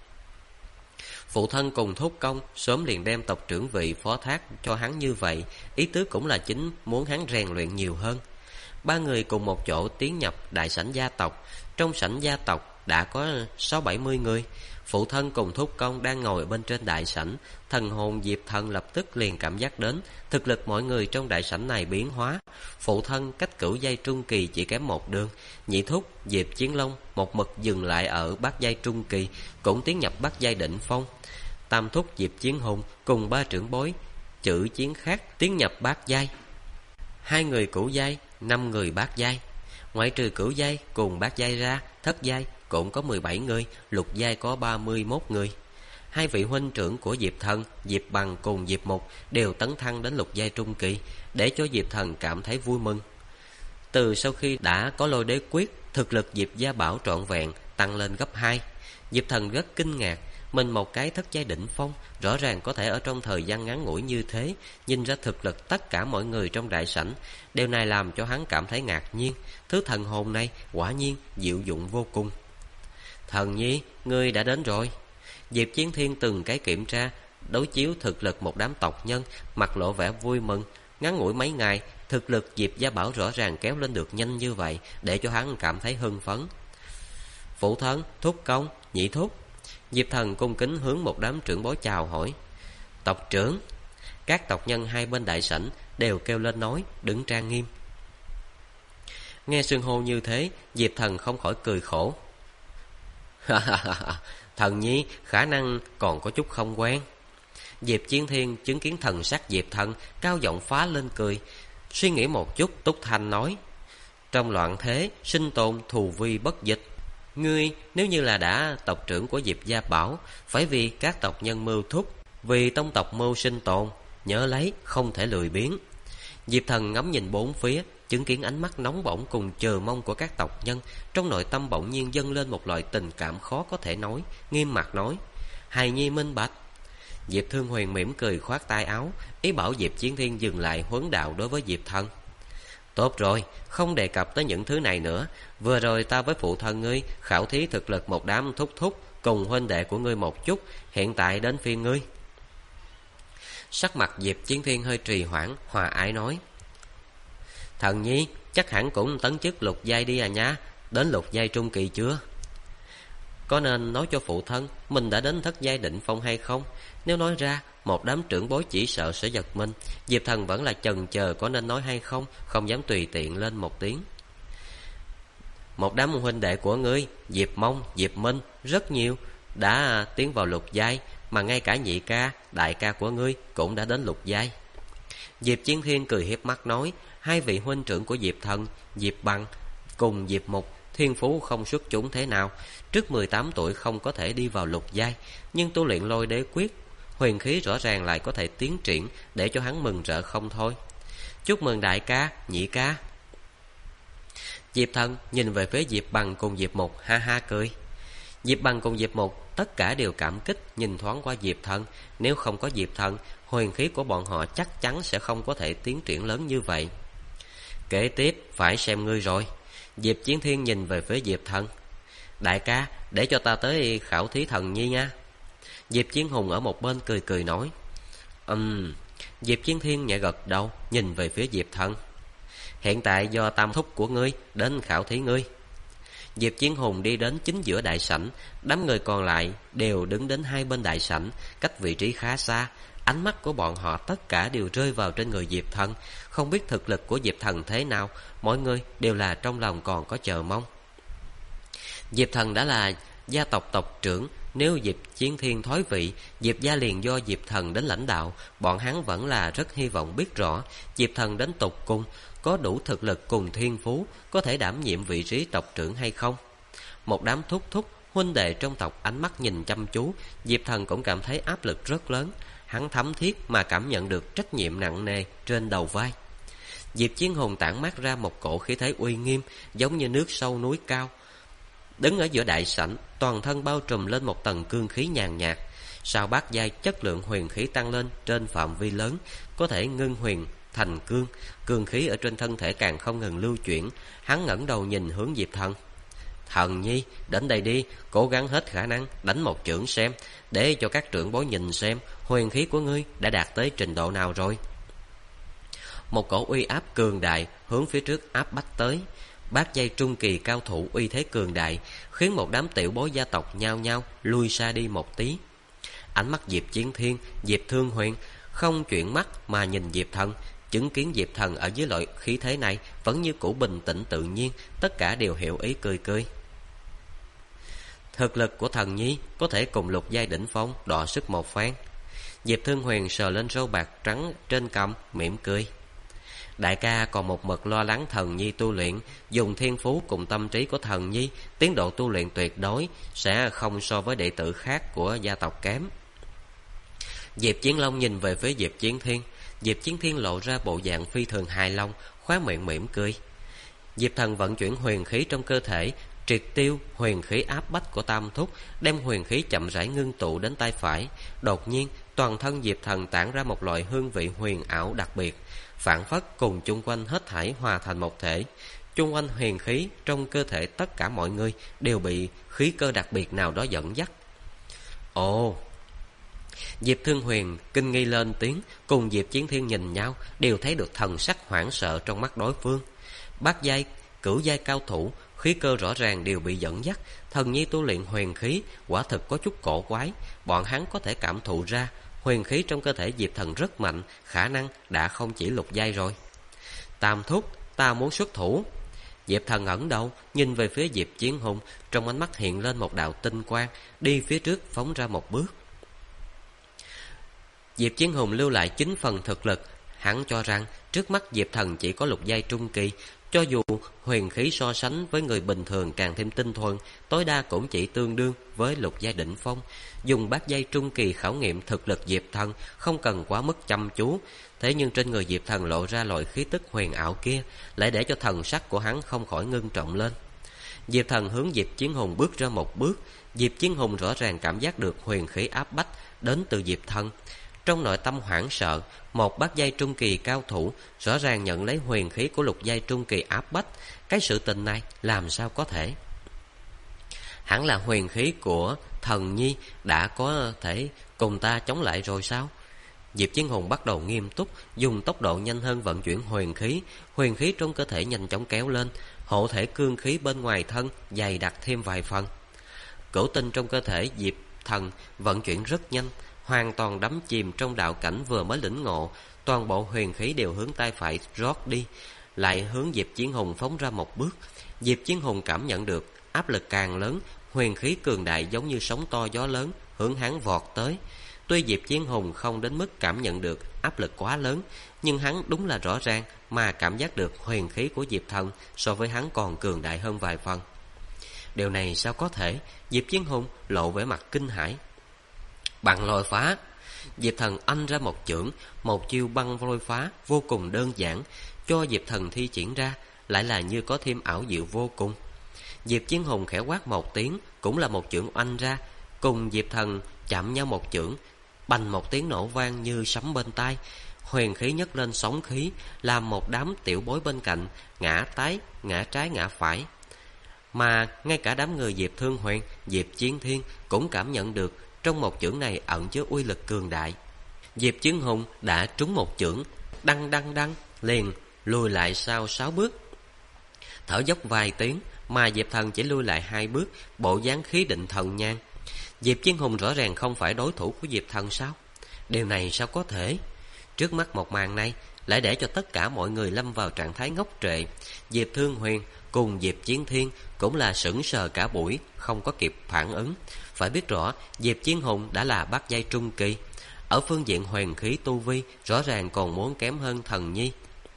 Phụ thân cùng thúc công sớm liền đem tộc trưởng vị phó thác cho hắn như vậy, ý tứ cũng là chính muốn hắn rèn luyện nhiều hơn. Ba người cùng một chỗ tiến nhập đại sảnh gia tộc. Trong sảnh gia tộc đã có 60-70 người. Phụ thân cùng thúc công đang ngồi bên trên đại sảnh. Thần hồn Diệp Thần lập tức liền cảm giác đến thực lực mọi người trong đại sảnh này biến hóa. Phụ thân cách cửu giai trung kỳ chỉ kém một đường. Nhị thúc Diệp Chiến Long một mực dừng lại ở bát giai trung kỳ, cũng tiến nhập bát giai đỉnh phong. Tam thúc Diệp Chiến Hùng cùng ba trưởng bối chữ chiến khác tiến nhập bát giai. 2 người cửu giai, 5 người bát giai. Ngoại trừ cửu giai cùng bát giai ra, thất giai cũng có 17 người, lục giai có 31 người. 2 vị huynh trưởng của Diệp Thần, Diệp Bằng cùng Diệp Mục đều tấn thăng đến lục giai trung kỳ, để cho Diệp Thần cảm thấy vui mừng. Từ sau khi đã có lôi đế quyết, thực lực Diệp Gia Bảo trọn vẹn tăng lên gấp 2. Diệp Thần rất kinh ngạc, mình một cái thất giai đỉnh phong, rõ ràng có thể ở trong thời gian ngắn ngủi như thế nhìn ra thực lực tất cả mọi người trong đại sảnh. Điều này làm cho hắn cảm thấy ngạc nhiên. Thứ thần hồn này quả nhiên diệu dụng vô cùng. Thần nhi, ngươi đã đến rồi. Diệp Chiến Thiên từng cái kiểm tra đối chiếu thực lực một đám tộc nhân, mặt lộ vẻ vui mừng. Ngắn ngủi mấy ngày, thực lực Diệp Gia Bảo rõ ràng kéo lên được nhanh như vậy, để cho hắn cảm thấy hưng phấn. Phụ thân, thúc công, nhị thúc. Diệp Thần cung kính hướng một đám trưởng bối chào hỏi. Tộc trưởng. Các tộc nhân hai bên đại sảnh đều kêu lên nói, đứng trang nghiêm. Nghe xưng hô như thế, Diệp Thần không khỏi cười khổ. Thần nhi khả năng còn có chút không quen. Diệp Chiến Thiên chứng kiến thần sắc Diệp Thần, cao giọng phá lên cười. Suy nghĩ một chút, túc thanh nói, trong loạn thế sinh tồn thù vi bất dịch. Ngươi nếu như là đã tộc trưởng của Diệp Gia Bảo, phải vì các tộc nhân mưu thúc, vì tông tộc mưu sinh tồn, nhớ lấy không thể lười biếng. Diệp Thần ngắm nhìn bốn phía, chứng kiến ánh mắt nóng bỏng cùng chờ mong của các tộc nhân, trong nội tâm bỗng nhiên dâng lên một loại tình cảm khó có thể nói, nghiêm mặt nói, hài nhi minh bạch. Diệp Thương Huyền mỉm cười khoát tay áo, ý bảo Diệp Chiến Thiên dừng lại huấn đạo đối với Diệp Thần. Tốt rồi, không đề cập tới những thứ này nữa. Vừa rồi ta với phụ thân ngươi khảo thí thực lực một đám thúc thúc cùng huynh đệ của ngươi một chút, hiện tại đến phiên ngươi. Sắc mặt Diệp Chiến Thiên hơi trì hoãn, hòa ái nói, thần nhi chắc hẳn cũng tấn chức lục giai đi à nha, đến lục giai trung kỳ chưa? Có nên nói cho phụ thân mình đã đến thất giai đỉnh phong hay không? Nếu nói ra, một đám trưởng bối chỉ sợ sẽ giật mình. Diệp Thần vẫn là chần chờ có nên nói hay không, không dám tùy tiện lên một tiếng. Một đám huynh đệ của ngươi, Diệp Mông, Diệp Minh, rất nhiều đã tiến vào lục giai, mà ngay cả nhị ca, đại ca của ngươi cũng đã đến lục giai. Diệp Chiến Thiên cười hiếp mắt nói, hai vị huynh trưởng của Diệp Thần, Diệp Bằng cùng Diệp Mục, thiên phú không xuất chúng thế nào, trước 18 tuổi không có thể đi vào lục giai, nhưng tu luyện lôi đế quyết, huyền khí rõ ràng lại có thể tiến triển, để cho hắn mừng rỡ không thôi. Chúc mừng đại ca, nhị ca. Diệp Thần nhìn về phía Diệp Bằng cùng Diệp Mục, ha ha cười. Diệp Bằng cùng Diệp Mục tất cả đều cảm kích, nhìn thoáng qua Diệp Thần. Nếu không có Diệp Thần, huyền khí của bọn họ chắc chắn sẽ không có thể tiến triển lớn như vậy. Kế tiếp phải xem ngươi rồi. Diệp Chiến Thiên nhìn về phía Diệp Thần. Đại ca, để cho ta tới khảo thí Thần Nhi nha. Diệp Chiến Hùng ở một bên cười cười nói. Diệp Chiến Thiên nhẹ gật đầu, nhìn về phía Diệp Thần. Hiện tại do tam thúc của ngươi đến khảo thí ngươi. Diệp Chiến Hùng đi đến chính giữa đại sảnh, đám người còn lại đều đứng đến hai bên đại sảnh, cách vị trí khá xa. Ánh mắt của bọn họ tất cả đều rơi vào trên người Diệp Thần. Không biết thực lực của Diệp Thần thế nào, mỗi người đều là trong lòng còn có chờ mong. Diệp Thần đã là gia tộc tộc trưởng, nếu Diệp Chiến Thiên thoái vị, Diệp gia liền do Diệp Thần đến lãnh đạo. Bọn hắn vẫn là rất hy vọng biết rõ Diệp Thần đến tột cùng có đủ thực lực cùng thiên phú, có thể đảm nhiệm vị trí tộc trưởng hay không. Một đám thúc thúc huynh đệ trong tộc ánh mắt nhìn chăm chú, Diệp Thần cũng cảm thấy áp lực rất lớn. Hắn thấm thiết mà cảm nhận được trách nhiệm nặng nề trên đầu vai. Diệp Chiến Hùng tản mát ra một cổ khí thế uy nghiêm, giống như nước sâu núi cao. Đứng ở giữa đại sảnh, toàn thân bao trùm lên một tầng cương khí nhàn nhạt. Sau bát giai, chất lượng huyền khí tăng lên trên phạm vi lớn, có thể ngưng huyền thành cương. Cương khí ở trên thân thể càng không ngừng lưu chuyển. Hắn ngẩng đầu nhìn hướng Diệp Thần. Thần Nhi, đến đây đi, cố gắng hết khả năng đánh một chưởng xem, để cho các trưởng bối nhìn xem huyền khí của ngươi đã đạt tới trình độ nào rồi. Một cổ uy áp cường đại hướng phía trước áp bách tới. Bát giai trung kỳ cao thủ uy thế cường đại, khiến một đám tiểu bối gia tộc nhao nhao lui xa đi một tí. Ánh mắt Diệp Chiến Thiên, Diệp Thương Huyền không chuyển mắt mà nhìn Diệp Thần. Chứng kiến Diệp Thần ở dưới loại khí thế này vẫn như cũ bình tĩnh tự nhiên, tất cả đều hiểu ý cười cười. Thực lực của Thần Nhi có thể cùng lục giai đỉnh phong đọ sức một phen. Diệp Thương Huyền sờ lên râu bạc trắng trên cằm, mỉm cười. Đại ca còn một mực lo lắng Thần Nhi tu luyện, dùng thiên phú cùng tâm trí của Thần Nhi, tiến độ tu luyện tuyệt đối sẽ không so với đệ tử khác của gia tộc kém. Diệp Chiến Long nhìn về phía Diệp Chiến Thiên. Diệp Chiến Thiên lộ ra bộ dạng phi thường hài lòng, khóe miệng mỉm cười. Diệp Thần vận chuyển huyền khí trong cơ thể, triệt tiêu huyền khí áp bách của tam thúc, đem huyền khí chậm rãi ngưng tụ đến tay phải. Đột nhiên, toàn thân Diệp Thần tản ra một loại hương vị huyền ảo đặc biệt, phảng phất cùng chung quanh hết thảy hòa thành một thể. Chung quanh huyền khí trong cơ thể tất cả mọi người đều bị khí cơ đặc biệt nào đó dẫn dắt. Ồ! Diệp Thương Huyền kinh nghi lên tiếng, cùng Diệp Chiến Thiên nhìn nhau, đều thấy được thần sắc hoảng sợ trong mắt đối phương. Bát giai, cửu giai cao thủ, khí cơ rõ ràng đều bị dẫn dắt. Thần Nhi tu luyện huyền khí quả thực có chút cổ quái. Bọn hắn có thể cảm thụ ra huyền khí trong cơ thể Diệp Thần rất mạnh, khả năng đã không chỉ lục giai rồi. Tam thúc, ta muốn xuất thủ. Diệp Thần ngẩng đầu nhìn về phía Diệp Chiến Hùng, trong ánh mắt hiện lên một đạo tinh quang, đi phía trước phóng ra một bước. Diệp Chiến Hùng lưu lại 9 phần thực lực. Hắn cho rằng trước mắt Diệp Thần chỉ có lục giai trung kỳ, cho dù huyền khí so sánh với người bình thường càng thêm tinh thuần, tối đa cũng chỉ tương đương với lục giai đỉnh phong. Dùng bát giai trung kỳ khảo nghiệm thực lực Diệp Thần không cần quá mức chăm chú. Thế nhưng trên người Diệp Thần lộ ra loại khí tức huyền ảo kia, lại để cho thần sắc của hắn không khỏi ngưng trọng lên. Diệp Thần hướng Diệp Chiến Hùng bước ra một bước. Diệp Chiến Hùng rõ ràng cảm giác được huyền khí áp bách đến từ Diệp Thần. Trong nội tâm hoảng sợ, một bát giai trung kỳ cao thủ rõ ràng nhận lấy huyền khí của lục giai trung kỳ áp bách. Cái sự tình này làm sao có thể? Hẳn là huyền khí của Thần Nhi đã có thể cùng ta chống lại rồi sao? Diệp Chiến Hùng bắt đầu nghiêm túc, dùng tốc độ nhanh hơn vận chuyển huyền khí. Huyền khí trong cơ thể nhanh chóng kéo lên, hộ thể cương khí bên ngoài thân dày đặc thêm vài phần. cửu tinh trong cơ thể Diệp Thần vận chuyển rất nhanh, hoàn toàn đắm chìm trong đạo cảnh vừa mới lĩnh ngộ. Toàn bộ huyền khí đều hướng tay phải rót đi, lại hướng Diệp Chiến Hùng phóng ra một bước. Diệp Chiến Hùng cảm nhận được áp lực càng lớn, huyền khí cường đại giống như sóng to gió lớn hướng hắn vọt tới. Tuy Diệp Chiến Hùng không đến mức cảm nhận được áp lực quá lớn, nhưng hắn đúng là rõ ràng mà cảm giác được huyền khí của Diệp Thần so với hắn còn cường đại hơn vài phần. Điều này sao có thể? Diệp Chiến Hùng lộ vẻ mặt kinh hãi. Băng lôi phá. Diệp Thần anh ra một chưởng, một chiêu băng lôi phá vô cùng đơn giản, cho Diệp Thần thi triển ra lại là như có thêm ảo diệu vô cùng. Diệp Chiến Hùng khẽ quát một tiếng, cũng là một chưởng oanh ra, cùng Diệp Thần chạm nhau một chưởng, bành một tiếng nổ vang như sấm bên tai. Huyền khí nhấc lên sóng khí, làm một đám tiểu bối bên cạnh ngã trái ngã phải. Mà ngay cả đám người Diệp Thương Huyền, Diệp Chiến Thiên cũng cảm nhận được trong một chưởng này ẩn chứa uy lực cường đại. Diệp Chiến Hùng đã trúng một chưởng, đăng liền lùi lại sau 6 bước, thở dốc vài tiếng, mà Diệp Thần chỉ lui lại 2 bước, bộ dáng khí định thần nhàn. Diệp Chiến Hùng rõ ràng không phải đối thủ của Diệp Thần sao? Điều này sao có thể? Trước mắt một màn này lại để cho tất cả mọi người lâm vào trạng thái ngốc trệ. Diệp Thương Huyền cùng Diệp Chiến Thiên cũng là sững sờ cả buổi, không có kịp phản ứng. Phải biết rõ, Diệp Chiến Hùng đã là bát giai trung kỳ, ở phương diện huyền khí tu vi rõ ràng còn muốn kém hơn Thần Nhi.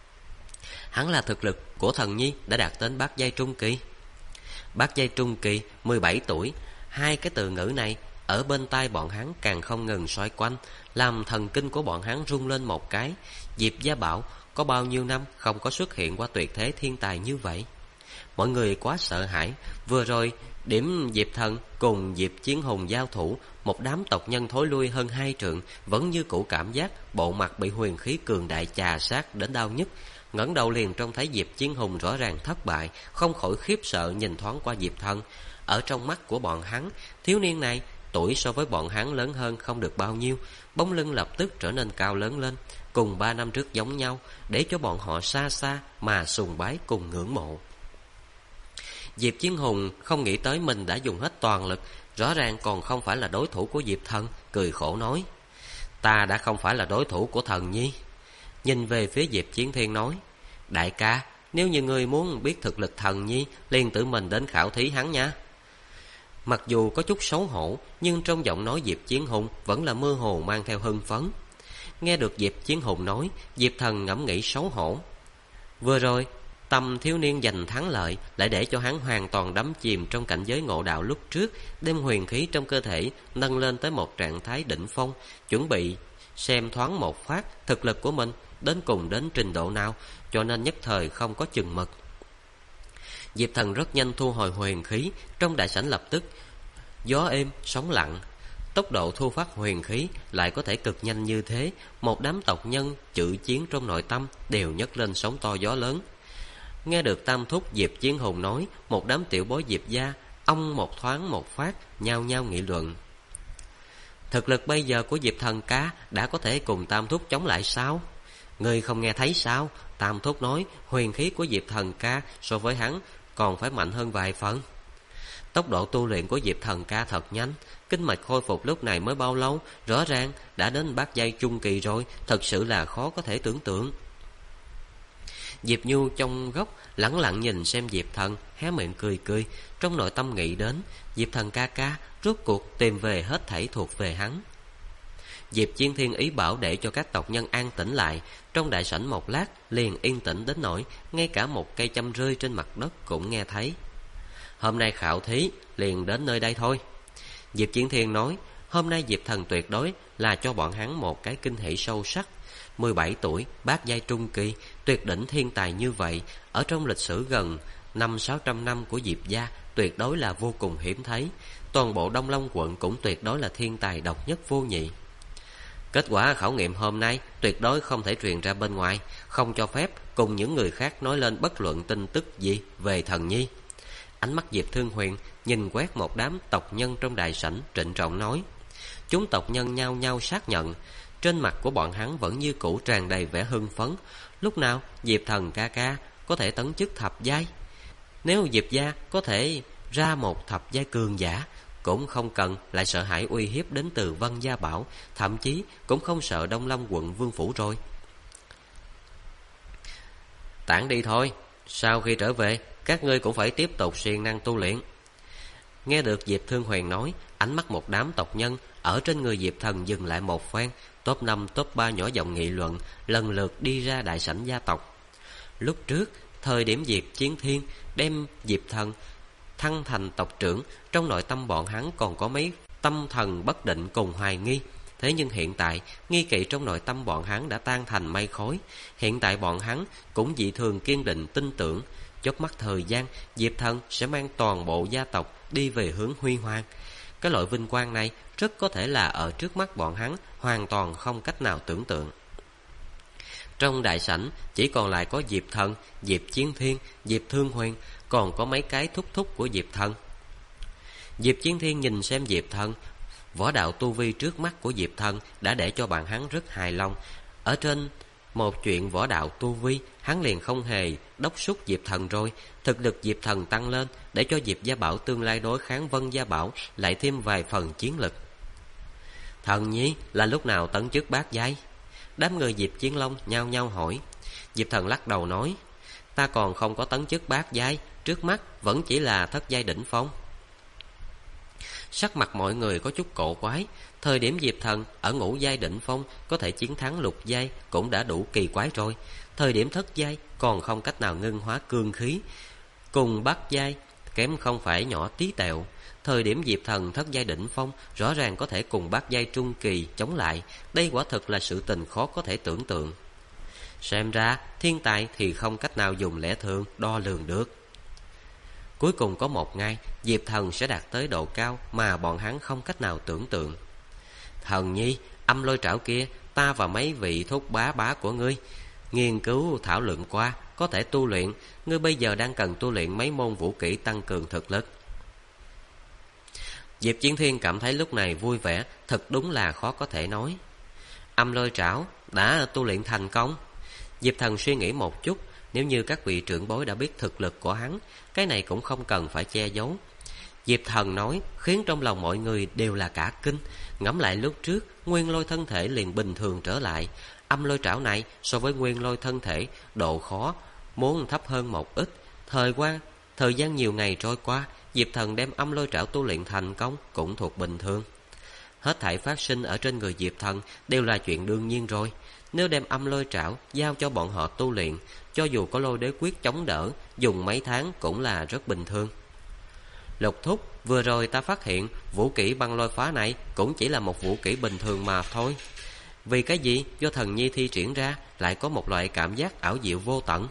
Hắn là thực lực của Thần Nhi đã đạt đến bát giai trung kỳ. Bát giai trung kỳ, 17 tuổi. Hai cái từ ngữ này ở bên tai bọn hắn càng không ngừng xoay quanh, làm thần kinh của bọn hắn rung lên một cái. Diệp Gia Bảo có bao nhiêu năm không có xuất hiện qua tuyệt thế thiên tài như vậy? Mọi người quá sợ hãi. Vừa rồi điểm Diệp Thần cùng Diệp Chiến Hùng giao thủ, một đám tộc nhân thối lui hơn 2 trượng, vẫn như cũ cảm giác bộ mặt bị huyền khí cường đại chà sát đến đau nhức. Ngẩng đầu liền trông thấy Diệp Chiến Hùng rõ ràng thất bại, không khỏi khiếp sợ nhìn thoáng qua Diệp Thần. Ở trong mắt của bọn hắn, thiếu niên này tuổi so với bọn hắn lớn hơn không được bao nhiêu, bóng lưng lập tức trở nên cao lớn lên, cùng 3 năm trước giống nhau, để cho bọn họ xa xa mà sùng bái cùng ngưỡng mộ. Diệp Chiến Hùng không nghĩ tới mình đã dùng hết toàn lực, rõ ràng còn không phải là đối thủ của Diệp Thần, cười khổ nói: "Ta đã không phải là đối thủ của Thần Nhi." Nhìn về phía Diệp Chiến Thiên nói: "Đại ca, nếu như ngươi muốn biết thực lực Thần Nhi, liền tự mình đến khảo thí hắn nha." Mặc dù có chút xấu hổ, nhưng trong giọng nói Diệp Chiến Hùng vẫn là mơ hồ mang theo hưng phấn. Nghe được Diệp Chiến Hùng nói, Diệp Thần ngẫm nghĩ xấu hổ. Vừa rồi tâm thiếu niên giành thắng lợi lại để cho hắn hoàn toàn đắm chìm trong cảnh giới ngộ đạo lúc trước, đem huyền khí trong cơ thể nâng lên tới một trạng thái đỉnh phong, chuẩn bị xem thoáng một phát thực lực của mình đến cùng đến trình độ nào, cho nên nhất thời không có chừng mực. Diệp Thần rất nhanh thu hồi huyền khí, trong đại sảnh lập tức gió êm sóng lặng. Tốc độ thu phát huyền khí lại có thể cực nhanh như thế, một đám tộc nhân chữ chiến trong nội tâm đều nhấc lên sóng to gió lớn. Nghe được tam thúc Diệp Chiến Hùng nói, một đám tiểu bối Diệp gia ông một thoáng một phát nhao nhao nghị luận: "Thực lực bây giờ của Diệp Thần ca đã có thể cùng tam thúc chống lại sao? Ngươi không nghe thấy sao? Tam thúc nói huyền khí của Diệp Thần ca so với hắn còn phải mạnh hơn vài phần." Tốc độ tu luyện của Diệp Thần ca thật nhanh, kinh mạch khôi phục lúc này mới bao lâu, rõ ràng đã đến bát giai trung kỳ rồi, thật sự là khó có thể tưởng tượng. Diệp Nhu trong góc lẳng lặng nhìn xem Diệp Thần, hé miệng cười cười, trong nội tâm nghĩ đến Diệp Thần ca ca rốt cuộc tìm về hết thảy thuộc về hắn. Diệp Chiến Thiên ý bảo để cho các tộc nhân an tĩnh lại, trong đại sảnh một lát liền yên tĩnh đến nỗi ngay cả một cây châm rơi trên mặt đất cũng nghe thấy. "Hôm nay khảo thí liền đến nơi đây thôi." Diệp Chiến Thiên nói, hôm nay Diệp Thần tuyệt đối là cho bọn hắn một cái kinh hỉ sâu sắc. 17 tuổi, bát giai trung kỳ, tuyệt đỉnh thiên tài như vậy, ở trong lịch sử gần 500-600 năm của Diệp gia tuyệt đối là vô cùng hiếm thấy. Toàn bộ Đông Long quận cũng tuyệt đối là thiên tài độc nhất vô nhị. Kết quả khảo nghiệm hôm nay tuyệt đối không thể truyền ra bên ngoài, không cho phép cùng những người khác nói lên bất luận tin tức gì về Thần Nhi. Ánh mắt Diệp Thương Huyền nhìn quét một đám tộc nhân trong đại sảnh, trịnh trọng nói. Chúng tộc nhân nhao nhao xác nhận, trên mặt của bọn hắn vẫn như cũ tràn đầy vẻ hưng phấn. Lúc nào Diệp Thần ca ca có thể tấn chức thập giai? Nếu Diệp gia có thể ra một thập giai cường giả, cũng không cần lại sợ hãi uy hiếp đến từ Vân Gia Bảo, thậm chí cũng không sợ Đông Lâm quận vương phủ rồi. Tản đi thôi, sau khi trở về, các ngươi cũng phải tiếp tục siêng năng tu luyện. Nghe được Diệp Thương Huyền nói, ánh mắt một đám tộc nhân ở trên người Diệp Thần dừng lại một phen, top 5, top 3 nhỏ giọng nghị luận, lần lượt đi ra đại sảnh gia tộc. Lúc trước, thời điểm Diệp Chiến Thiên đem Diệp Thần thăng thành tộc trưởng, trong nội tâm bọn hắn còn có mấy tâm thần bất định cùng hoài nghi. Thế nhưng hiện tại, nghi kỵ trong nội tâm bọn hắn đã tan thành mây khói. Hiện tại bọn hắn cũng dị thường kiên định tin tưởng, chớp mắt thời gian, Diệp Thần sẽ mang toàn bộ gia tộc đi về hướng huy hoàng. Cái loại vinh quang này rất có thể là ở trước mắt bọn hắn hoàn toàn không cách nào tưởng tượng. Trong đại sảnh chỉ còn lại có Diệp Thần, Diệp Chiến Thiên, Diệp Thương Huyền, còn có mấy cái thúc thúc của Diệp Thần. Diệp Chiến Thiên nhìn xem Diệp Thần, võ đạo tu vi trước mắt của Diệp Thần đã để cho bạn hắn rất hài lòng. Ở trên một chuyện võ đạo tu vi, hắn liền không hề đốc thúc Diệp Thần rồi. Thực lực Diệp Thần tăng lên, để cho Diệp Gia Bảo tương lai đối kháng Vân Gia Bảo lại thêm vài phần chiến lực. Thần nhi là lúc nào tấn chức bát giai? Đám người Diệp Chiến Long nhao nhao hỏi. Diệp Thần lắc đầu nói, ta còn không có tấn chức bát giai, trước mắt vẫn chỉ là thất giai đỉnh phong. Sắc mặt mọi người có chút cổ quái. Thời điểm Diệp Thần ở ngũ giai đỉnh phong có thể chiến thắng lục giai cũng đã đủ kỳ quái rồi. Thời điểm thất giai còn không cách nào ngưng hóa cương khí, cùng bát giai kém không phải nhỏ tí tẹo. Thời điểm Diệp Thần thất giai đỉnh phong rõ ràng có thể cùng bát giai trung kỳ chống lại. Đây quả thực là sự tình khó có thể tưởng tượng. Xem ra thiên tài thì không cách nào dùng lẽ thường đo lường được. Cuối cùng có một ngày, Diệp Thần sẽ đạt tới độ cao mà bọn hắn không cách nào tưởng tượng. Thần nhi, âm lôi trảo kia, ta và mấy vị thúc bá của ngươi nghiên cứu thảo luận qua, có thể tu luyện. Ngươi bây giờ đang cần tu luyện mấy môn vũ kỹ tăng cường thực lực. Diệp Chiến Thiên cảm thấy lúc này vui vẻ, thật đúng là khó có thể nói. Âm lôi trảo đã tu luyện thành công. Diệp Thần suy nghĩ một chút, nếu như các vị trưởng bối đã biết thực lực của hắn, cái này cũng không cần phải che giấu. Diệp Thần nói khiến trong lòng mọi người đều là cả kinh. Ngẫm lại lúc trước, nguyên lôi thân thể liền bình thường trở lại. Âm lôi trảo này so với nguyên lôi thân thể, độ khó muốn thấp hơn một ít. Thời gian nhiều ngày trôi qua, Diệp Thần đem âm lôi trảo tu luyện thành công cũng thuộc bình thường. Hết thảy phát sinh ở trên người Diệp Thần đều là chuyện đương nhiên rồi. Nếu đem âm lôi trảo giao cho bọn họ tu luyện, cho dù có lôi đế quyết chống đỡ, dùng mấy tháng cũng là rất bình thường. Lục thúc, vừa rồi ta phát hiện vũ kỹ băng lôi phá này cũng chỉ là một vũ kỹ bình thường mà thôi. Vì cái gì do thần nhi thi triển ra lại có một loại cảm giác ảo diệu vô tận?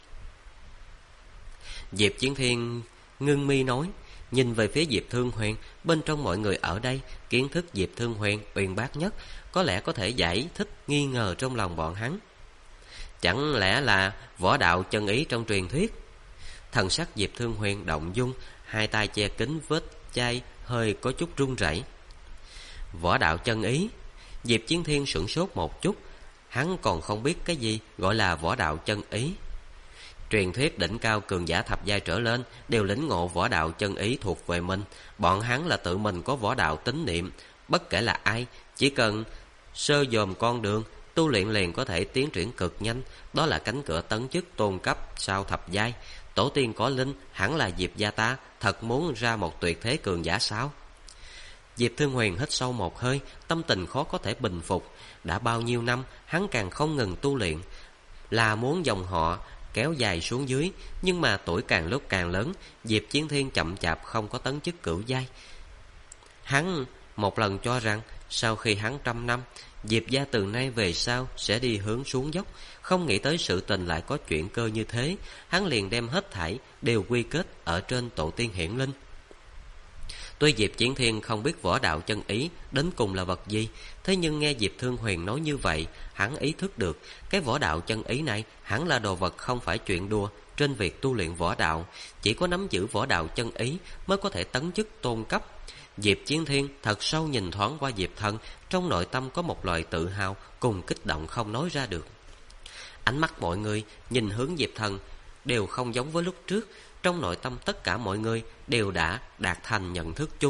Diệp Chiến Thiên ngưng mi nói, nhìn về phía Diệp Thương Huyền. Bên trong mọi người ở đây, kiến thức Diệp Thương Huyền uyên bác nhất, có lẽ có thể giải thích nghi ngờ trong lòng bọn hắn. Chẳng lẽ là võ đạo chân ý trong truyền thuyết? Thần sắc Diệp Thương Huyền động dung, hai tay che kín vết chai hơi có chút run rẩy. Võ đạo chân ý? Diệp Chiến Thiên sửng sốt một chút, hắn còn không biết cái gì gọi là võ đạo chân ý. Truyền thuyết đỉnh cao cường giả thập giai trở lên đều lĩnh ngộ võ đạo chân ý thuộc về mình. Bọn hắn là tự mình có võ đạo tín niệm, bất kể là ai, chỉ cần sơ dòm con đường tu luyện liền có thể tiến triển cực nhanh. Đó là cánh cửa tấn chức tôn cấp sau thập giai. Tổ tiên có linh, hẳn là Diệp gia ta thật muốn ra một tuyệt thế cường giả sao? Diệp Thương Huyền hít sâu một hơi, tâm tình khó có thể bình phục. Đã bao nhiêu năm, hắn càng không ngừng tu luyện, là muốn dòng họ kéo dài xuống dưới. Nhưng mà tuổi càng lúc càng lớn, Diệp Chiến Thiên chậm chạp không có tấn chức cửu giai. Hắn một lần cho rằng sau khi hắn 100 năm, Diệp gia từ nay về sau sẽ đi hướng xuống dốc. Không nghĩ tới sự tình lại có chuyện cơ như thế. Hắn liền đem hết thảy đều quy kết ở trên tổ tiên hiển linh. Tuy Diệp Chiến Thiên không biết võ đạo chân ý đến cùng là vật gì, thế nhưng nghe Diệp Thương Huyền nói như vậy, hắn ý thức được cái võ đạo chân ý này hẳn là đồ vật không phải chuyện đùa. Trên việc tu luyện võ đạo, chỉ có nắm giữ võ đạo chân ý mới có thể tấn chức tôn cấp. Diệp Chiến Thiên thật sâu nhìn thoáng qua Diệp Thần, trong nội tâm có một loại tự hào cùng kích động không nói ra được. Ánh mắt mọi người nhìn hướng Diệp Thần đều không giống với lúc trước. Trong nội tâm tất cả mọi người đều đã đạt thành nhận thức chung.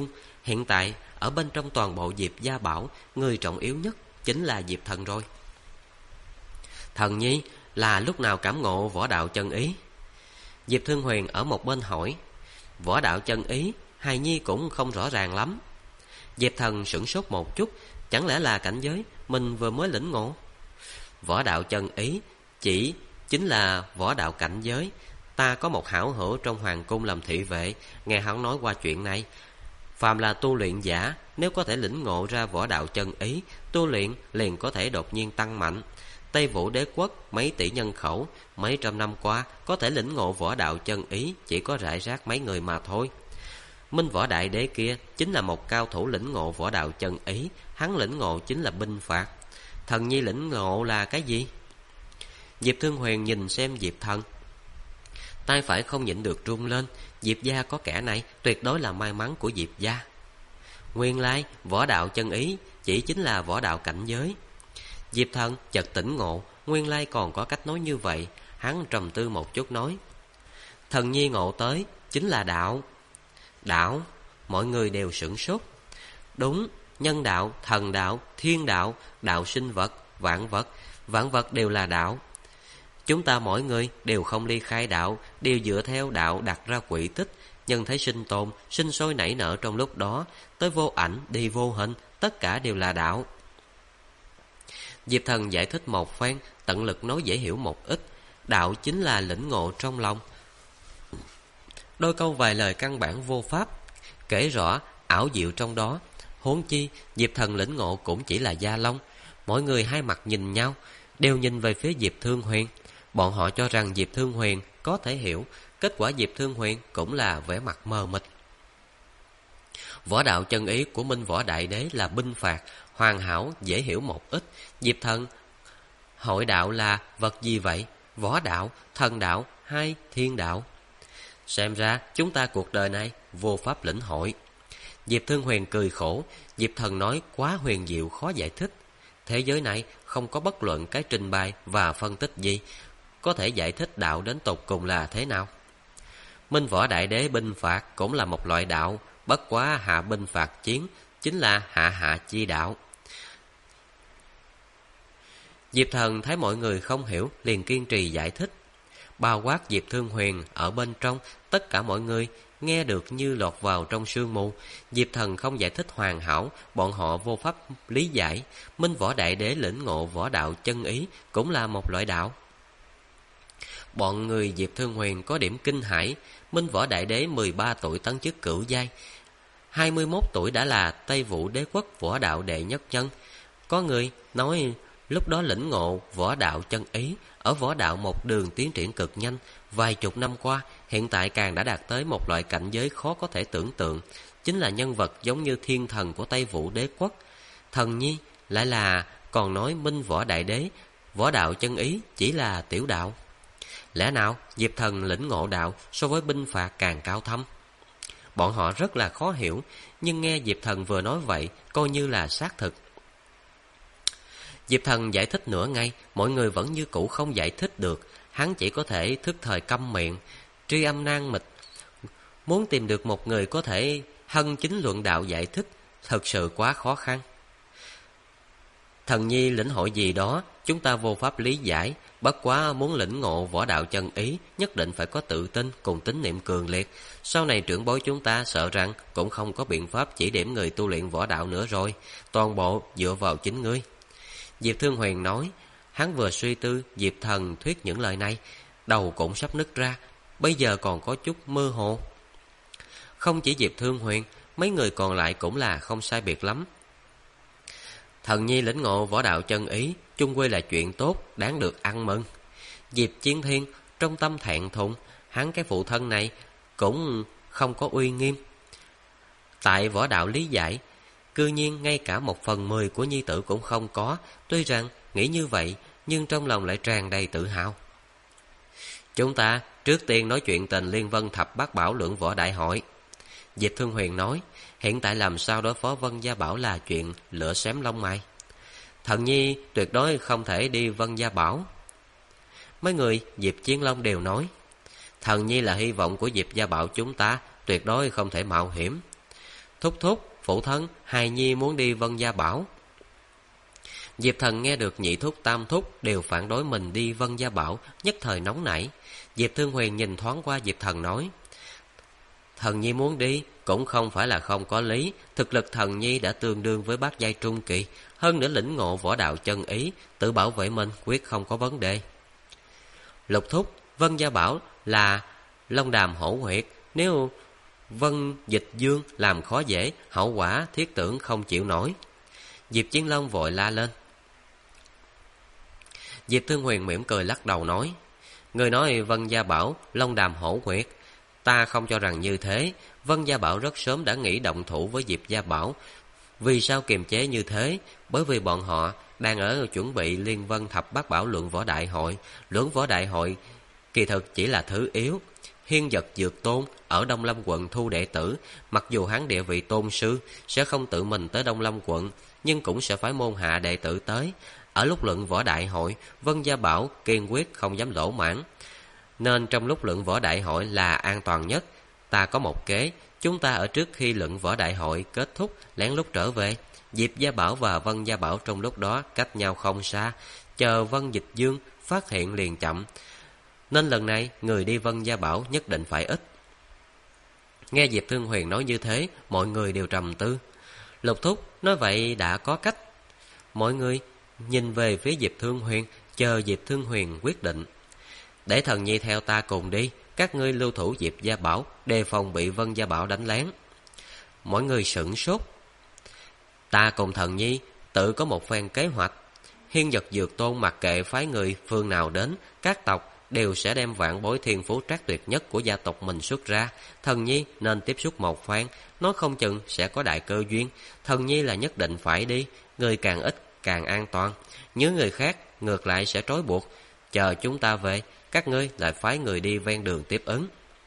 Hiện tại ở bên trong toàn bộ Diệp gia bảo, người trọng yếu nhất chính là Diệp Thần rồi. Thần nhi là lúc nào cảm ngộ võ đạo chân ý? Diệp Thương Huyền ở một bên hỏi. Võ đạo chân ý, hài nhi cũng không rõ ràng lắm. Diệp Thần sửng sốt một chút, chẳng lẽ là cảnh giới mình vừa mới lĩnh ngộ? Võ đạo chân ý chỉ chính là võ đạo cảnh giới. Ta có một hảo hữu trong hoàng cung làm thị vệ, nghe hắn nói qua chuyện này. Phàm là tu luyện giả, nếu có thể lĩnh ngộ ra võ đạo chân ý, tu luyện liền có thể đột nhiên tăng mạnh. Tây Vũ đế quốc mấy tỷ nhân khẩu, mấy trăm năm qua có thể lĩnh ngộ võ đạo chân ý chỉ có rải rác mấy người mà thôi. Minh Võ Đại Đế kia chính là một cao thủ lĩnh ngộ võ đạo chân ý, hắn lĩnh ngộ chính là binh phạt. Thần nhi lĩnh ngộ là cái gì? Diệp Thương Huyền nhìn xem Diệp Thần, tay phải không nhịn được run lên. Diệp gia có kẻ này tuyệt đối là may mắn của Diệp gia. Nguyên lai võ đạo chân ý chỉ chính là võ đạo cảnh giới. Diệp Thần chợt tỉnh ngộ, nguyên lai còn có cách nói như vậy. Hắn trầm tư một chút nói, thần nhi ngộ tới chính là đạo. Đạo? Mọi người đều sửng sốt. Đúng, nhân đạo, thần đạo, thiên đạo, đạo sinh vật, vạn vật đều là đạo. Chúng ta mỗi người đều không ly khai đạo, đều dựa theo đạo đặt ra quỹ tích, nhân thấy sinh tồn, sinh sôi nảy nở trong lúc đó, tới vô ảnh, đi vô hình, tất cả đều là đạo. Diệp Thần giải thích một phen, tận lực nói dễ hiểu một ít. Đạo chính là lĩnh ngộ trong lòng. Đôi câu vài lời căn bản vô pháp, kể rõ ảo diệu trong đó. Huống chi Diệp Thần lĩnh ngộ cũng chỉ là gia long. Mọi người hai mặt nhìn nhau, đều nhìn về phía Diệp Thương Huyền. Bọn họ cho rằng Diệp Thương Huyền có thể hiểu, kết quả Diệp Thương Huyền cũng là vẻ mặt mờ mịt. Võ đạo chân ý của Minh Võ Đại Đế là binh phạt, hoàn hảo dễ hiểu một ít. Diệp Thần hội đạo là vật gì vậy? Võ đạo, thần đạo hay thiên đạo? Xem ra chúng ta cuộc đời này vô pháp lĩnh hội. Diệp Thương Huyền cười khổ. Diệp Thần nói quá huyền diệu khó giải thích. Thế giới này không có bất luận cái trình bày và phân tích gì có thể giải thích đạo đến tột cùng là thế nào. Minh Võ Đại Đế binh phạt cũng là một loại đạo, bất quá hạ binh phạt chiến chính là hạ chi đạo. Diệp Thần thấy mọi người không hiểu, liền kiên trì giải thích. Bao quát Diệp Thương Huyền ở bên trong, tất cả mọi người nghe được như lọt vào trong sương mù. Diệp Thần không giải thích hoàn hảo, bọn họ vô pháp lý giải. Minh Võ Đại Đế lĩnh ngộ võ đạo chân ý cũng là một loại đạo. Bọn người Diệp Thương Huyền có điểm kinh hãi. Minh Võ Đại Đế 13 tuổi tấn chức cửu giai, 21 tuổi đã là Tây Vũ đế quốc võ đạo đệ nhất nhân. Có người nói lúc đó lĩnh ngộ võ đạo chân ý, ở võ đạo một đường tiến triển cực nhanh. Vài chục năm qua, hiện tại càng đã đạt tới một loại cảnh giới khó có thể tưởng tượng, chính là nhân vật giống như thiên thần của Tây Vũ đế quốc. Thần nhi lại là còn nói Minh Võ Đại Đế võ đạo chân ý chỉ là tiểu đạo. Lẽ nào Diệp Thần lĩnh ngộ đạo so với binh phạt càng cao thâm? Bọn họ rất là khó hiểu, nhưng nghe Diệp Thần vừa nói vậy coi như là xác thực. Diệp Thần giải thích nửa ngày, mọi người vẫn như cũ không giải thích được. Hắn chỉ có thể thức thời câm miệng, tri âm nan mịch. Muốn tìm được một người có thể hân chính luận đạo giải thích thật sự quá khó khăn. Thần nhi lĩnh hội gì đó chúng ta vô pháp lý giải, bất quá muốn lĩnh ngộ võ đạo chân ý nhất định phải có tự tin cùng tín niệm cường liệt. Sau này trưởng bối chúng ta sợ rằng cũng không có biện pháp chỉ điểm người tu luyện võ đạo nữa rồi, toàn bộ dựa vào chính ngươi. Diệp Thương Huyền nói. Hắn vừa suy tư Diệp Thần thuyết những lời này, đầu cũng sắp nứt ra, bây giờ còn có chút mơ hồ. Không chỉ Diệp Thương Huyền, mấy người còn lại cũng là không sai biệt lắm. Thần nhi lĩnh ngộ võ đạo chân ý chung quy là chuyện tốt, đáng được ăn mừng. Diệp Chiến Thiên trong tâm thẹn thùng, hắn cái phụ thân này cũng không có uy nghiêm. Tại võ đạo lý giải, cư nhiên ngay cả 1/10 của nhi tử cũng không có. Tuy rằng nghĩ như vậy, nhưng trong lòng lại tràn đầy tự hào. Chúng ta trước tiên nói chuyện tình Liên Vân Thập Bát Bảo Lượng Võ Đại Hội. Diệp Thương Huyền nói, hiện tại làm sao đối phó Vân Gia Bảo là chuyện lửa xém lông mày. Thần nhi tuyệt đối không thể đi Vân Gia Bảo. Mấy người Diệp Chiến Long đều nói, thần nhi là hy vọng của Diệp Gia Bảo chúng ta, tuyệt đối không thể mạo hiểm. Thúc thúc, phụ thân, hài nhi muốn đi Vân Gia Bảo. Diệp Thần nghe được nhị thúc tam thúc đều phản đối mình đi Vân Gia Bảo, nhất thời nóng nảy. Diệp Thương Huyền nhìn thoáng qua Diệp Thần nói, thần nhi muốn đi cũng không phải là không có lý, thực lực thần nhi đã tương đương với bát giai trung kỳ, hơn nữa lĩnh ngộ võ đạo chân ý, tự bảo vệ mình quyết không có vấn đề. Lục thúc, Vân Gia Bảo là Long Đàm hổ huyệt, nếu Vân Dịch Dương làm khó dễ, hậu quả thiết tưởng không chịu nổi. Diệp Chiến Long vội la lên. Diệp Thương Huyền mỉm cười lắc đầu nói, người nói Vân Gia Bảo, Long Đàm hổ huyệt, ta không cho rằng như thế. Vân Gia Bảo rất sớm đã nghĩ động thủ với Diệp Gia Bảo. Vì sao kiềm chế như thế? Bởi vì bọn họ đang ở chuẩn bị Liên Vân Thập Bát Bảo luận võ đại hội. Luận võ đại hội kỳ thực chỉ là thứ yếu. Hiên Vật Dược Tôn ở Đông Lâm quận thu đệ tử, mặc dù hắn địa vị tôn sư, sẽ không tự mình tới Đông Lâm quận, nhưng cũng sẽ phải môn hạ đệ tử tới. Ở lúc luận võ đại hội, Vân Gia Bảo kiên quyết không dám lỗ mãn, nên trong lúc luận võ đại hội là an toàn nhất. Ta có một kế, chúng ta ở trước khi luận võ đại hội kết thúc lén lút trở về. Diệp Gia Bảo và Vân Gia Bảo trong lúc đó cách nhau không xa, chờ Vân Dịch Dương phát hiện liền chậm, nên lần này người đi Vân Gia Bảo nhất định phải ít. Nghe Diệp Thương Huyền nói như thế, mọi người đều trầm tư. Lục thúc nói vậy đã có cách. Mọi người nhìn về phía Diệp Thương Huyền, chờ Diệp Thương Huyền quyết định. Để thần nhi theo ta cùng đi, các ngươi lưu thủ Diệp Gia Bảo, đề phòng bị Vân Gia Bảo đánh lén. Mọi người sửng sốt. Ta cùng thần nhi tự có một phen kế hoạch. Hiên Vật Dược Tôn mặc kệ phái người phương nào đến, các tộc đều sẽ đem vạn bối thiên phú trác tuyệt nhất của gia tộc mình xuất ra. Thần nhi nên tiếp xúc một phen, nói không chừng sẽ có đại cơ duyên. Thần nhi là nhất định phải đi, người càng ít càng an toàn. Nhớ người khác ngược lại sẽ trói buộc. Chờ chúng ta về, các ngươi lại phái người đi ven đường tiếp ứng.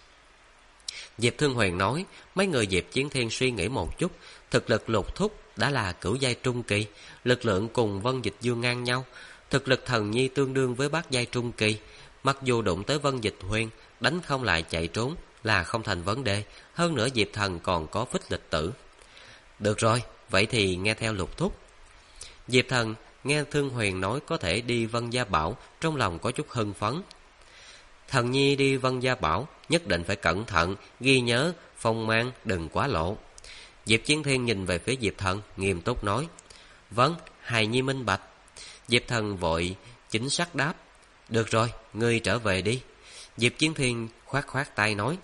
Diệp Thương Huyền nói. Mấy người Diệp Chiến Thiên suy nghĩ một chút. Thực lực Lục thúc đã là cửu giai trung kỳ, lực lượng cùng Vân Dịch Dương ngang nhau. Thực lực thần nhi tương đương với bát giai trung kỳ. Mặc dù đụng tới Vân Dịch Huyền, đánh không lại chạy trốn là không thành vấn đề. Hơn nữa Diệp Thần còn có Phích Lịch Tử. Được rồi, vậy thì nghe theo Lục thúc. Diệp Thần nghe Thương Huyền nói có thể đi Vân Gia Bảo, trong lòng có chút hưng phấn. Thần nhi đi Vân Gia Bảo nhất định phải cẩn thận, ghi nhớ phong mang đừng quá lộ. Diệp Chiến Thiên nhìn về phía Diệp Thần, nghiêm túc nói. Vâng, hài nhi minh bạch. Diệp Thần vội chính xác đáp. Được rồi, ngươi trở về đi. Diệp Chiến Thiên khoát khoát tay nói.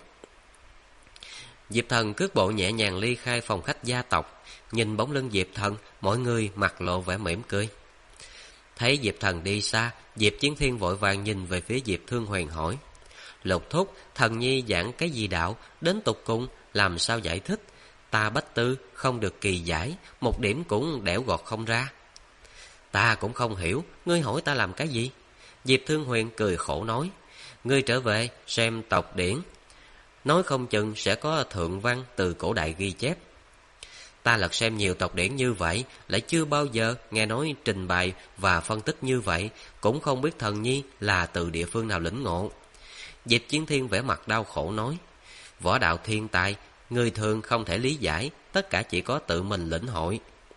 Diệp Thần cước bộ nhẹ nhàng ly khai phòng khách gia tộc. Nhìn bóng lưng Diệp Thần, mọi người mặt lộ vẻ mỉm cười. Thấy Diệp Thần đi xa, Diệp Chiến Thiên vội vàng nhìn về phía Diệp Thương Huyền hỏi. Lục thúc, thần nhi giảng cái gì đạo, đến tục cùng làm sao giải thích? Ta bách tư không được kỳ giải, một điểm cũng đẽo gọt không ra. Ta cũng không hiểu, ngươi hỏi ta làm cái gì? Diệp Thương Huyền cười khổ nói. Ngươi trở về xem tộc điển, nói không chừng sẽ có thượng văn từ cổ đại ghi chép. Ta lật xem nhiều tộc điển như vậy, lại chưa bao giờ nghe nói trình bày và phân tích như vậy, cũng không biết thần nhi là từ địa phương nào lĩnh ngộ. Diệp Chiến Thiên vẻ mặt đau khổ nói. Võ đạo thiên tài, người thường không thể lý giải, tất cả chỉ có tự mình lĩnh hội.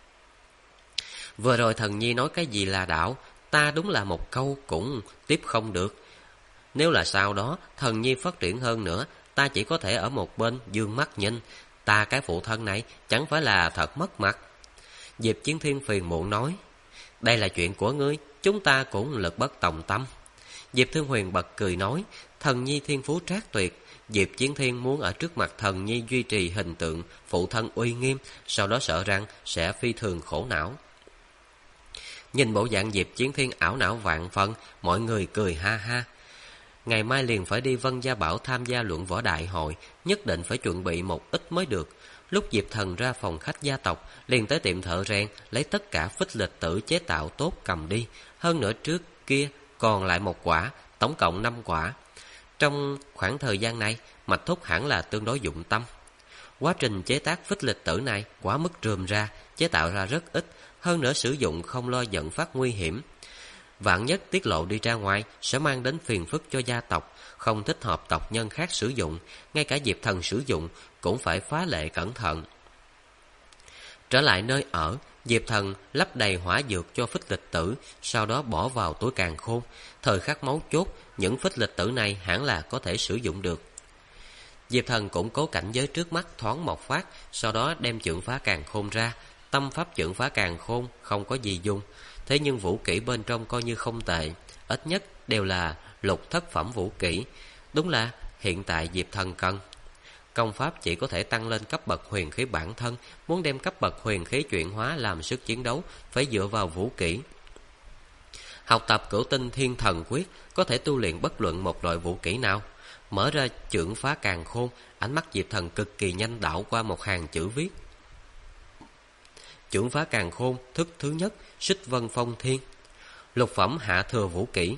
Vừa rồi thần nhi nói cái gì là đạo, ta đúng là một câu cũng tiếp không được. Nếu là sau đó thần nhi phát triển hơn nữa, ta chỉ có thể ở một bên dương mắt nhìn. Ta cái phụ thân này chẳng phải là thật mất mặt. Diệp Chiến Thiên phiền muộn nói. Đây là chuyện của ngươi, chúng ta cũng lực bất tòng tâm. Diệp Thương Huyền bật cười nói. Thần nhi thiên phú trác tuyệt, Diệp Chiến Thiên muốn ở trước mặt thần nhi duy trì hình tượng phụ thân uy nghiêm, sau đó sợ rằng sẽ phi thường khổ não. Nhìn bộ dạng Diệp Chiến Thiên ảo não vạn phần, mọi người cười ha ha. Ngày mai liền phải đi Vân Gia Bảo tham gia luận võ đại hội, nhất định phải chuẩn bị một ít mới được. Lúc Diệp Thần ra phòng khách gia tộc, liền tới tiệm thợ rèn lấy tất cả Phích Lịch Tử chế tạo tốt cầm đi. Hơn nữa trước kia còn lại một quả, tổng cộng 5 quả. Trong khoảng thời gian này, Mạch Thúc hẳn là tương đối dụng tâm. Quá trình chế tác Phích Lịch Tử này quá mức rườm ra, chế tạo ra rất ít, hơn nữa sử dụng không lo dẫn phát nguy hiểm. Vạn nhất tiết lộ đi ra ngoài sẽ mang đến phiền phức cho gia tộc, không thích hợp tộc nhân khác sử dụng, ngay cả Diệp Thần sử dụng cũng phải phá lệ cẩn thận. Trở lại nơi ở, Diệp Thần lấp đầy hỏa dược cho Phích Lịch Tử, sau đó bỏ vào túi càn khôn. Thời khắc máu chốt, những Phích Lịch Tử này hẳn là có thể sử dụng được. Diệp Thần củng cố cảnh giới trước mắt thoáng một phát, sau đó đem chưởng phá càn khôn ra. Tâm pháp chưởng phá càn khôn không có gì dùng, thế nhưng vũ kỹ bên trong coi như không tệ, ít nhất đều là lục thất phẩm vũ kỹ. Đúng là hiện tại Diệp Thần cần. Công pháp chỉ có thể tăng lên cấp bậc huyền khí bản thân, muốn đem cấp bậc huyền khí chuyển hóa làm sức chiến đấu phải dựa vào vũ kỹ. Học tập Cửu Tinh Thiên Thần Quyết có thể tu luyện bất luận một loại vũ kỹ nào. Mở ra chưởng phá càn khôn, ánh mắt Diệp Thần cực kỳ nhanh đảo qua một hàng chữ viết. Chưởng phá càn khôn, thức thứ nhất, Xích Vân Phong Thiên. Lục phẩm hạ thừa vũ kỹ.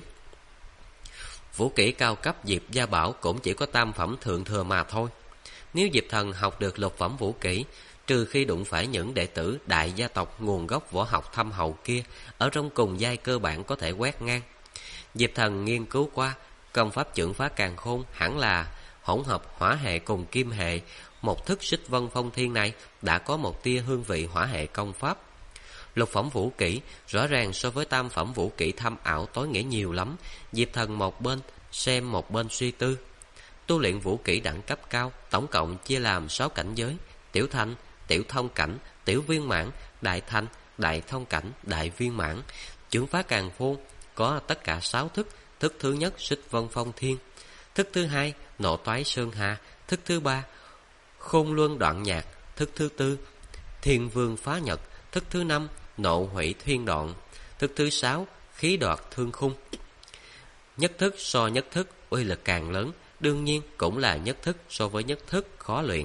Vũ kỹ cao cấp Diệp Gia Bảo cũng chỉ có tam phẩm thượng thừa mà thôi. Nếu Diệp Thần học được lục phẩm vũ kỹ, trừ khi đụng phải những đệ tử đại gia tộc nguồn gốc võ học thâm hậu kia, ở trong cùng giai cơ bản có thể quét ngang. Diệp Thần nghiên cứu qua, công pháp chưởng phá càn khôn hẳn là hỗn hợp hỏa hệ cùng kim hệ. Một thức Xích Vân Phong Thiên này đã có một tia hương vị hỏa hệ công pháp. Lục phẩm vũ kỹ rõ ràng so với tam phẩm vũ kỹ thâm ảo tối nghĩa nhiều lắm. Diệp Thần một bên xem một bên suy tư. Tu luyện vũ kỹ đẳng cấp cao tổng cộng chia làm 6 cảnh giới: tiểu thanh, tiểu thông cảnh, tiểu viên mãn, đại thanh, đại thông cảnh, đại viên mãn. Chưởng phá càn khôn có tất cả 6 thức. Thức thứ nhất Xích Vân Phong Thiên, thức thứ hai Nộ Toái Sơn Hà, thức thứ ba Khôn Luân Đoạn Nhạc, thức thứ tư Thiên Vương Phá Nhật, thức thứ năm Nộ Hủy Thiên Đoạn, thức thứ sáu Khí Đoạt Thương Khung. Nhất thức so nhất thức uy lực càng lớn, đương nhiên cũng là nhất thức so với nhất thức khó luyện.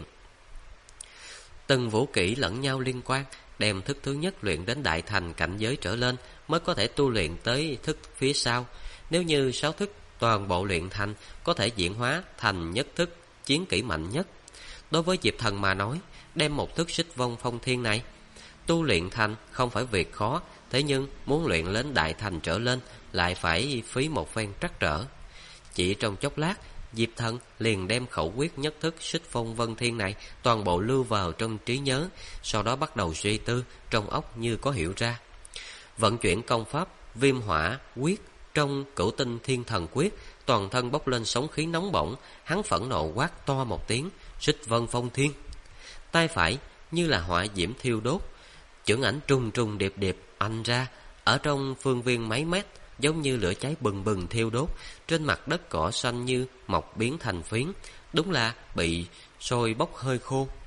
Từng vũ kỹ lẫn nhau liên quan, đem thức thứ nhất luyện đến đại thành cảnh giới trở lên mới có thể tu luyện tới thức phía sau. Nếu như 6 thức toàn bộ luyện thành, có thể diễn hóa thành nhất thức chiến kỹ mạnh nhất. Đối với Diệp Thần mà nói, đem một thức Xích Vân Phong Thiên này tu luyện thành không phải việc khó, thế nhưng muốn luyện lên đại thành trở lên lại phải phí một phen trắc trở. Chỉ trong chốc lát, Diệp Thần liền đem khẩu quyết nhất thức Xích Phong Vân Thiên này toàn bộ lưu vào trong trí nhớ, sau đó bắt đầu suy tư, trong óc như có hiểu ra. Vận chuyển công pháp Viêm Hỏa Quyết trong Cửu Tinh Thiên Thần Quyết, toàn thân bốc lên sóng khí nóng bỏng, hắn phẫn nộ quát to một tiếng: Xích Vân Phong Thiên! Tay phải như là hỏa diễm thiêu đốt, chưởng ảnh trùng trùng điệp điệp anh ra, ở trong phương viên mấy mét giống như lửa cháy bừng bừng thiêu đốt. Trên mặt đất cỏ xanh như mọc biến thành phiến, đúng là bị sôi bốc hơi khô.